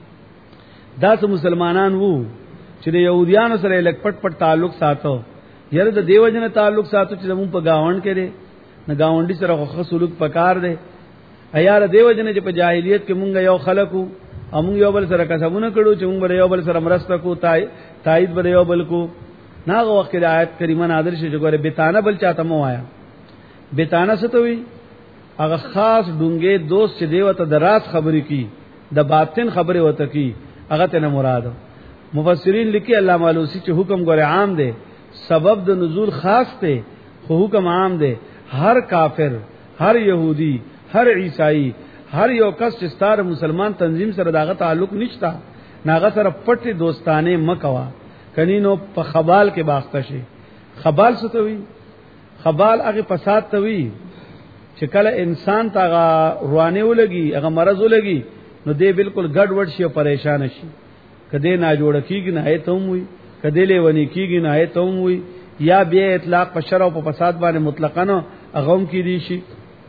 داس مسلمانان وو چې د يهوديانو سره لک پټ پټ تعلق ساتو یره د دیوجن تعلق ساتو چې موږ په گاوند کې دي نه گاونډي سره خو سلوک پکار دی ایار دیوجن چې په جاهلیت کې مونږ یو خلکو امون یو بل سره قسمونه کړو چې مونږ به یو بل سره مرسته کو تایید به یو بل کو ناغه وخت د آیت کریمه نادر شي چې ګوره بیتانه بل چاته مو آیا بیتانه څه ته وی هغه خاص ډونګې دوست چې دیوته دراز خبرې کی د باطن خبرې وته کی هغه ته نه مراد مفسرین لیکي علامه علوسی چې حکم ګوره عام دی سبب د نزول خاص دی خو حکم عام دی هر کافر هر يهودي هر عیسائی هر یو کس چې ستاره مسلمان تنظیم سره داغه تعلق نشتا ناغه سره پټي دوستانه مکوا کنينو په خبال کې باخته شي خبال څه ته وی خبال هغه فساد ته وی چې کله انسان تاغه روانه ولګي هغه مرز ولګي نو دې بالکل ګډ وډ شي او پریشان شي کده نه جوړ کیږي نه ته وي کده لیونی کیږي نه ته وي یا بیا اطلاق په شر او په فساد باندې مطلقاً اغم کی دي شي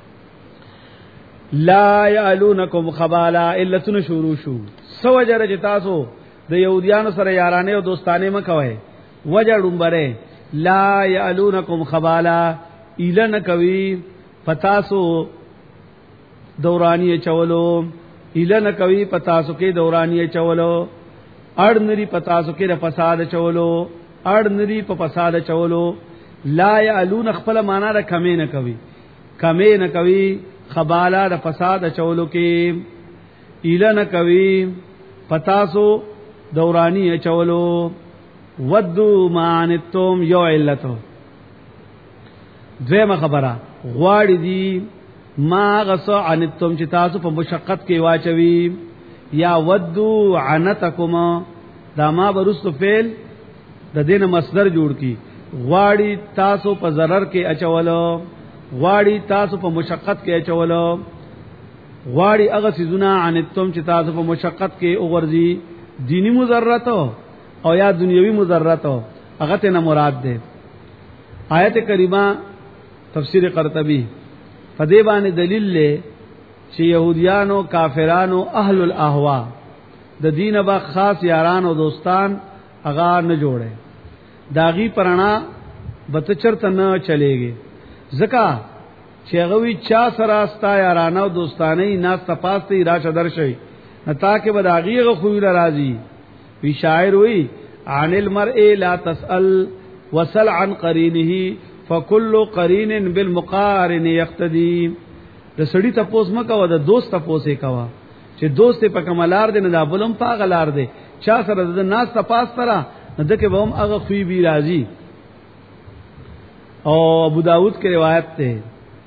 لا يعلونكم خبالا الا تن شروع شو سو وجره تاسو د يهوديانو سره یارانه او دوستانه مکوي وجه ډومبره لا يعلونكم خبالا اله کوي پتاسو دورانی چولو اله کوي پتاسو کې دورانی چولو اړ نری پتاسو کې د فساد چولو اړ نری په فساد چولو لا يعلون خپل معنا را کمې نه کوي کمې نه کوي خبالا د فساد چولو کې اله نه کوي پتاسو دورانی چولو ودو مانتم یو علتو دویمه خبره غواړي دي ما غسو عنتم چې تاسو په مشقت کې واچوي یا ودو عنتکم دا ما برستو فعل د دینه مصدر جوړ کی غواړي تاسو په ضرر کې اچولو غواړي تاسو په مشقت کې اچولو غواړي هغه سيزونه عنتم چې تاسو په مشقت کې وګرځي دینی مضرات او یا دنیوي مضرات هغه ته نه مراد ده آیت کریمه تفسیر قرطبی فدی باندې دلیل له چې يهوديانو کافرانو اهل الاهوا د دین با خاص یاران او دوستان هغه نه جوړه داغي پرانا بتچرته نه چلےږي زکا چې هغه وی چا سره استا یارانه او دوستانه ناس تپاسته راشه درشي نتا کې بداغیغه خو راځي وی شاعر وی عن المرء لا تسأل وسل عن قرینه فكل قرین بالمقارن يقتدي د سړی تپوس مکو د دوست تپوسې کوا چې دوست په کمالار دي نه دا بلم پاغلار دي چا سره د ناس تپاس ترا نه دکه به هم هغه خوې بي راځي او ابو داود کې روایت ده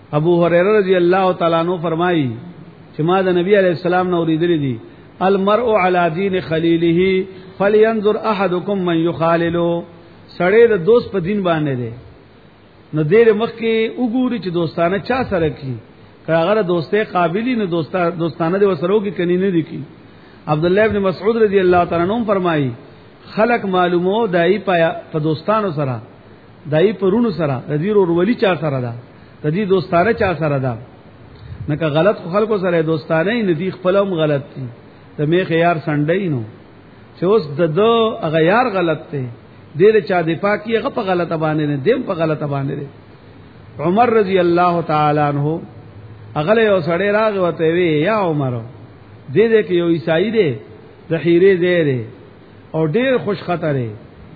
ابو هريره رضی الله تعالی عنہ فرمایي چې ما د نبی علیہ السلام نو اوریدل دي المرء علی دین خلیله فلینظر احدکم من یخالل. سړی د دوست په دین باندې دی نو ډېر مخکې وګوري چې دوستانه چا سره کی کاغه دوسته قابلی نه دوستانه دی وسرو کې کني نه دي کی. عبد الله ابن مسعود رضی الله تعالی عنہ فرمایي خلق معلومو دای په دوستانو سره دای پرونو سره د دې ور ولی چا سره ده د دې دوستانه چا سره ده نه که غلط خلکو سره دوستانه نه دي خپلم غلط دي د میخ یار سنډای نو چې اوس د دو هغه یار غلط دی دله چا دفاع کی هغه په غلطه باندې نه دیم په غلطه باندې دی. عمر رضی الله تعالی عنہ هغه یو سړی راغی وته وی یا عمر دې دې کې یو عیسائی دی د حیره دی او ډیر خوش خطرې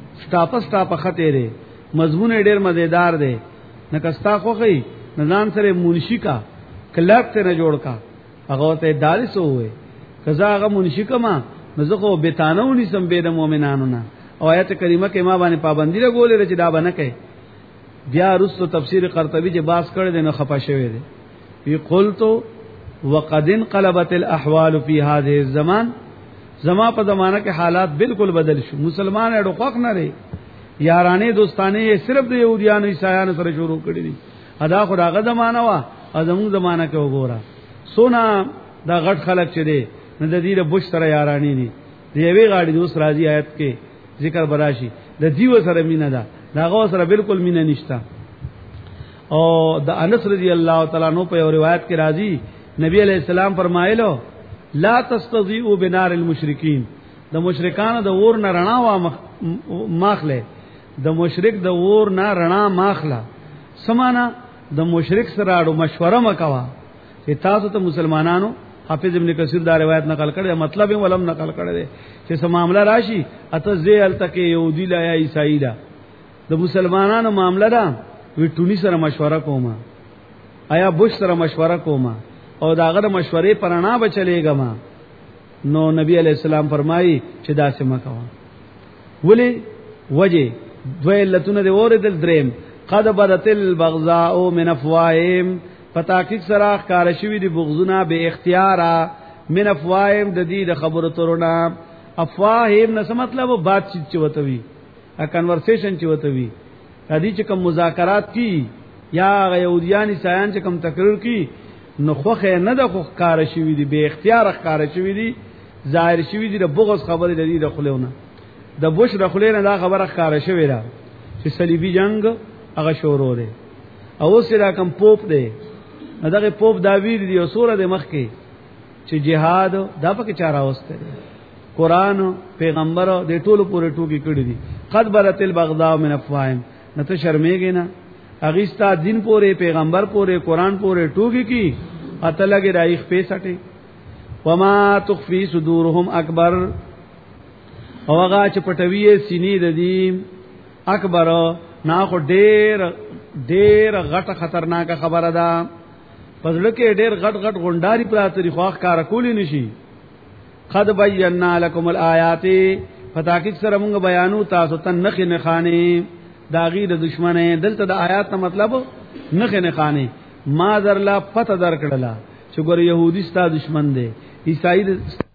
سټاپ خطرې دی مضمون ډیر مزیدار دی نه کستا خوخی نظام سره منشی کا کلب ته نه جوړ کا هغه ته دالس وې کزا هغه منشی کما نزخو بیتانو نسم به د مؤمنانو نه او آیت کریمه کې ما باندې پابندی لګولې چې دا باندې کوي. بیا رسو تفسیر قرطبی چې باس کړی دی نو خپه شوی دی. وی قلت وقد انقلبت الاحوال في هذه الزمان زما په زمانہ کې حالات بالکل بدل شو. مسلمان اډو خوښ نه لري یارانه دوستانه صرف د يهوديانو عیسایانو سره شروع کړی دي. ادا خداغه زمانہ وا ازمون زمانہ کې وګوره سونا دا غټ خلک چې دي نه د دې د بوش سره یارانی دي دی وی غاړي دوست راځي آیت کې ذکر براشي د دیو سره مینه ده دا غو سره بالکل مینه نشته. او د انس رضی الله تعالی عنہ په روایت کې راځي نبی علیہ السلام فرمایلو لا تستضيئوا بنار المشرکین د مشرکانو د اور نه رڼا وا ماخله د مشرک د اور نه رڼا ماخله سمانا د مشرک سره اړو مشوره مکوا چې تاسو ته مسلمانانو حافظ ابن کثیر دا روایت نقل کړی مطلب یې ولم نقل کړی چې سم معاملہ راشي اته زیل تک یهودی لا یا عیسائی دا د مسلمانانو معاملہ دا وی ټونی سره مشوره کوما آیا بوش سره مشوره کوما او داغه مشورې پرانا بچلېګا ما نو نبی علیہ السلام فرمایي چې دا سم کوا ولی وجه دویلتونه دی اوردل دریم قد بدت البغضاء من افواههم پتاکیک سراخ کارشوی دی بغضونه به اختیار من افواههم د دې د خبرو ترونه افواههم نه څه مطلب بات چې وتوي ا کنورسیشن چې وتوي هدي چې کوم مذاکرات کی یا یهودیان عیسایان چې کوم تقریر کی نو خوخه نه د خو کارشوی دی به اختیار کارشوی دی ظاهر شوی دی د بغض خبره د دې د خلونه د بوش د خلینو دا خبره کارشوی را چې صلیبی جنگ هغه شروع دی او سره کوم پوپ دی دغه پوپ داویر دی او سوره د مخ کې چې جهاد دا پکې چاره واسته قرآن پیغمبر د ټولو پورې ټوکی کړی دي قد برت البغضاء من افواههم نته شرمېږي نه اغیستا دین پورې پیغمبر پورې قرآن پورې ټوکی کی اته لګي رایخ پیسټي وما تخفي صدورهم اکبر او هغه چې پټوي سینې د دې اکبر نه خو ډېر غټه خطرناکه خبره ده پزړه کې ډېر غټ غونډاري پراتري خواخ کار کولی نشي. قد بینا لكم الآیات فتاکیک سره موږ بیانو تاسو ته نخ نه خانه داغي د دشمنه دلته د آیات ته مطلب نخ نه خانه ما درلا پته در کړلا چې ګور يهودي ستا دشمن دی عیسائی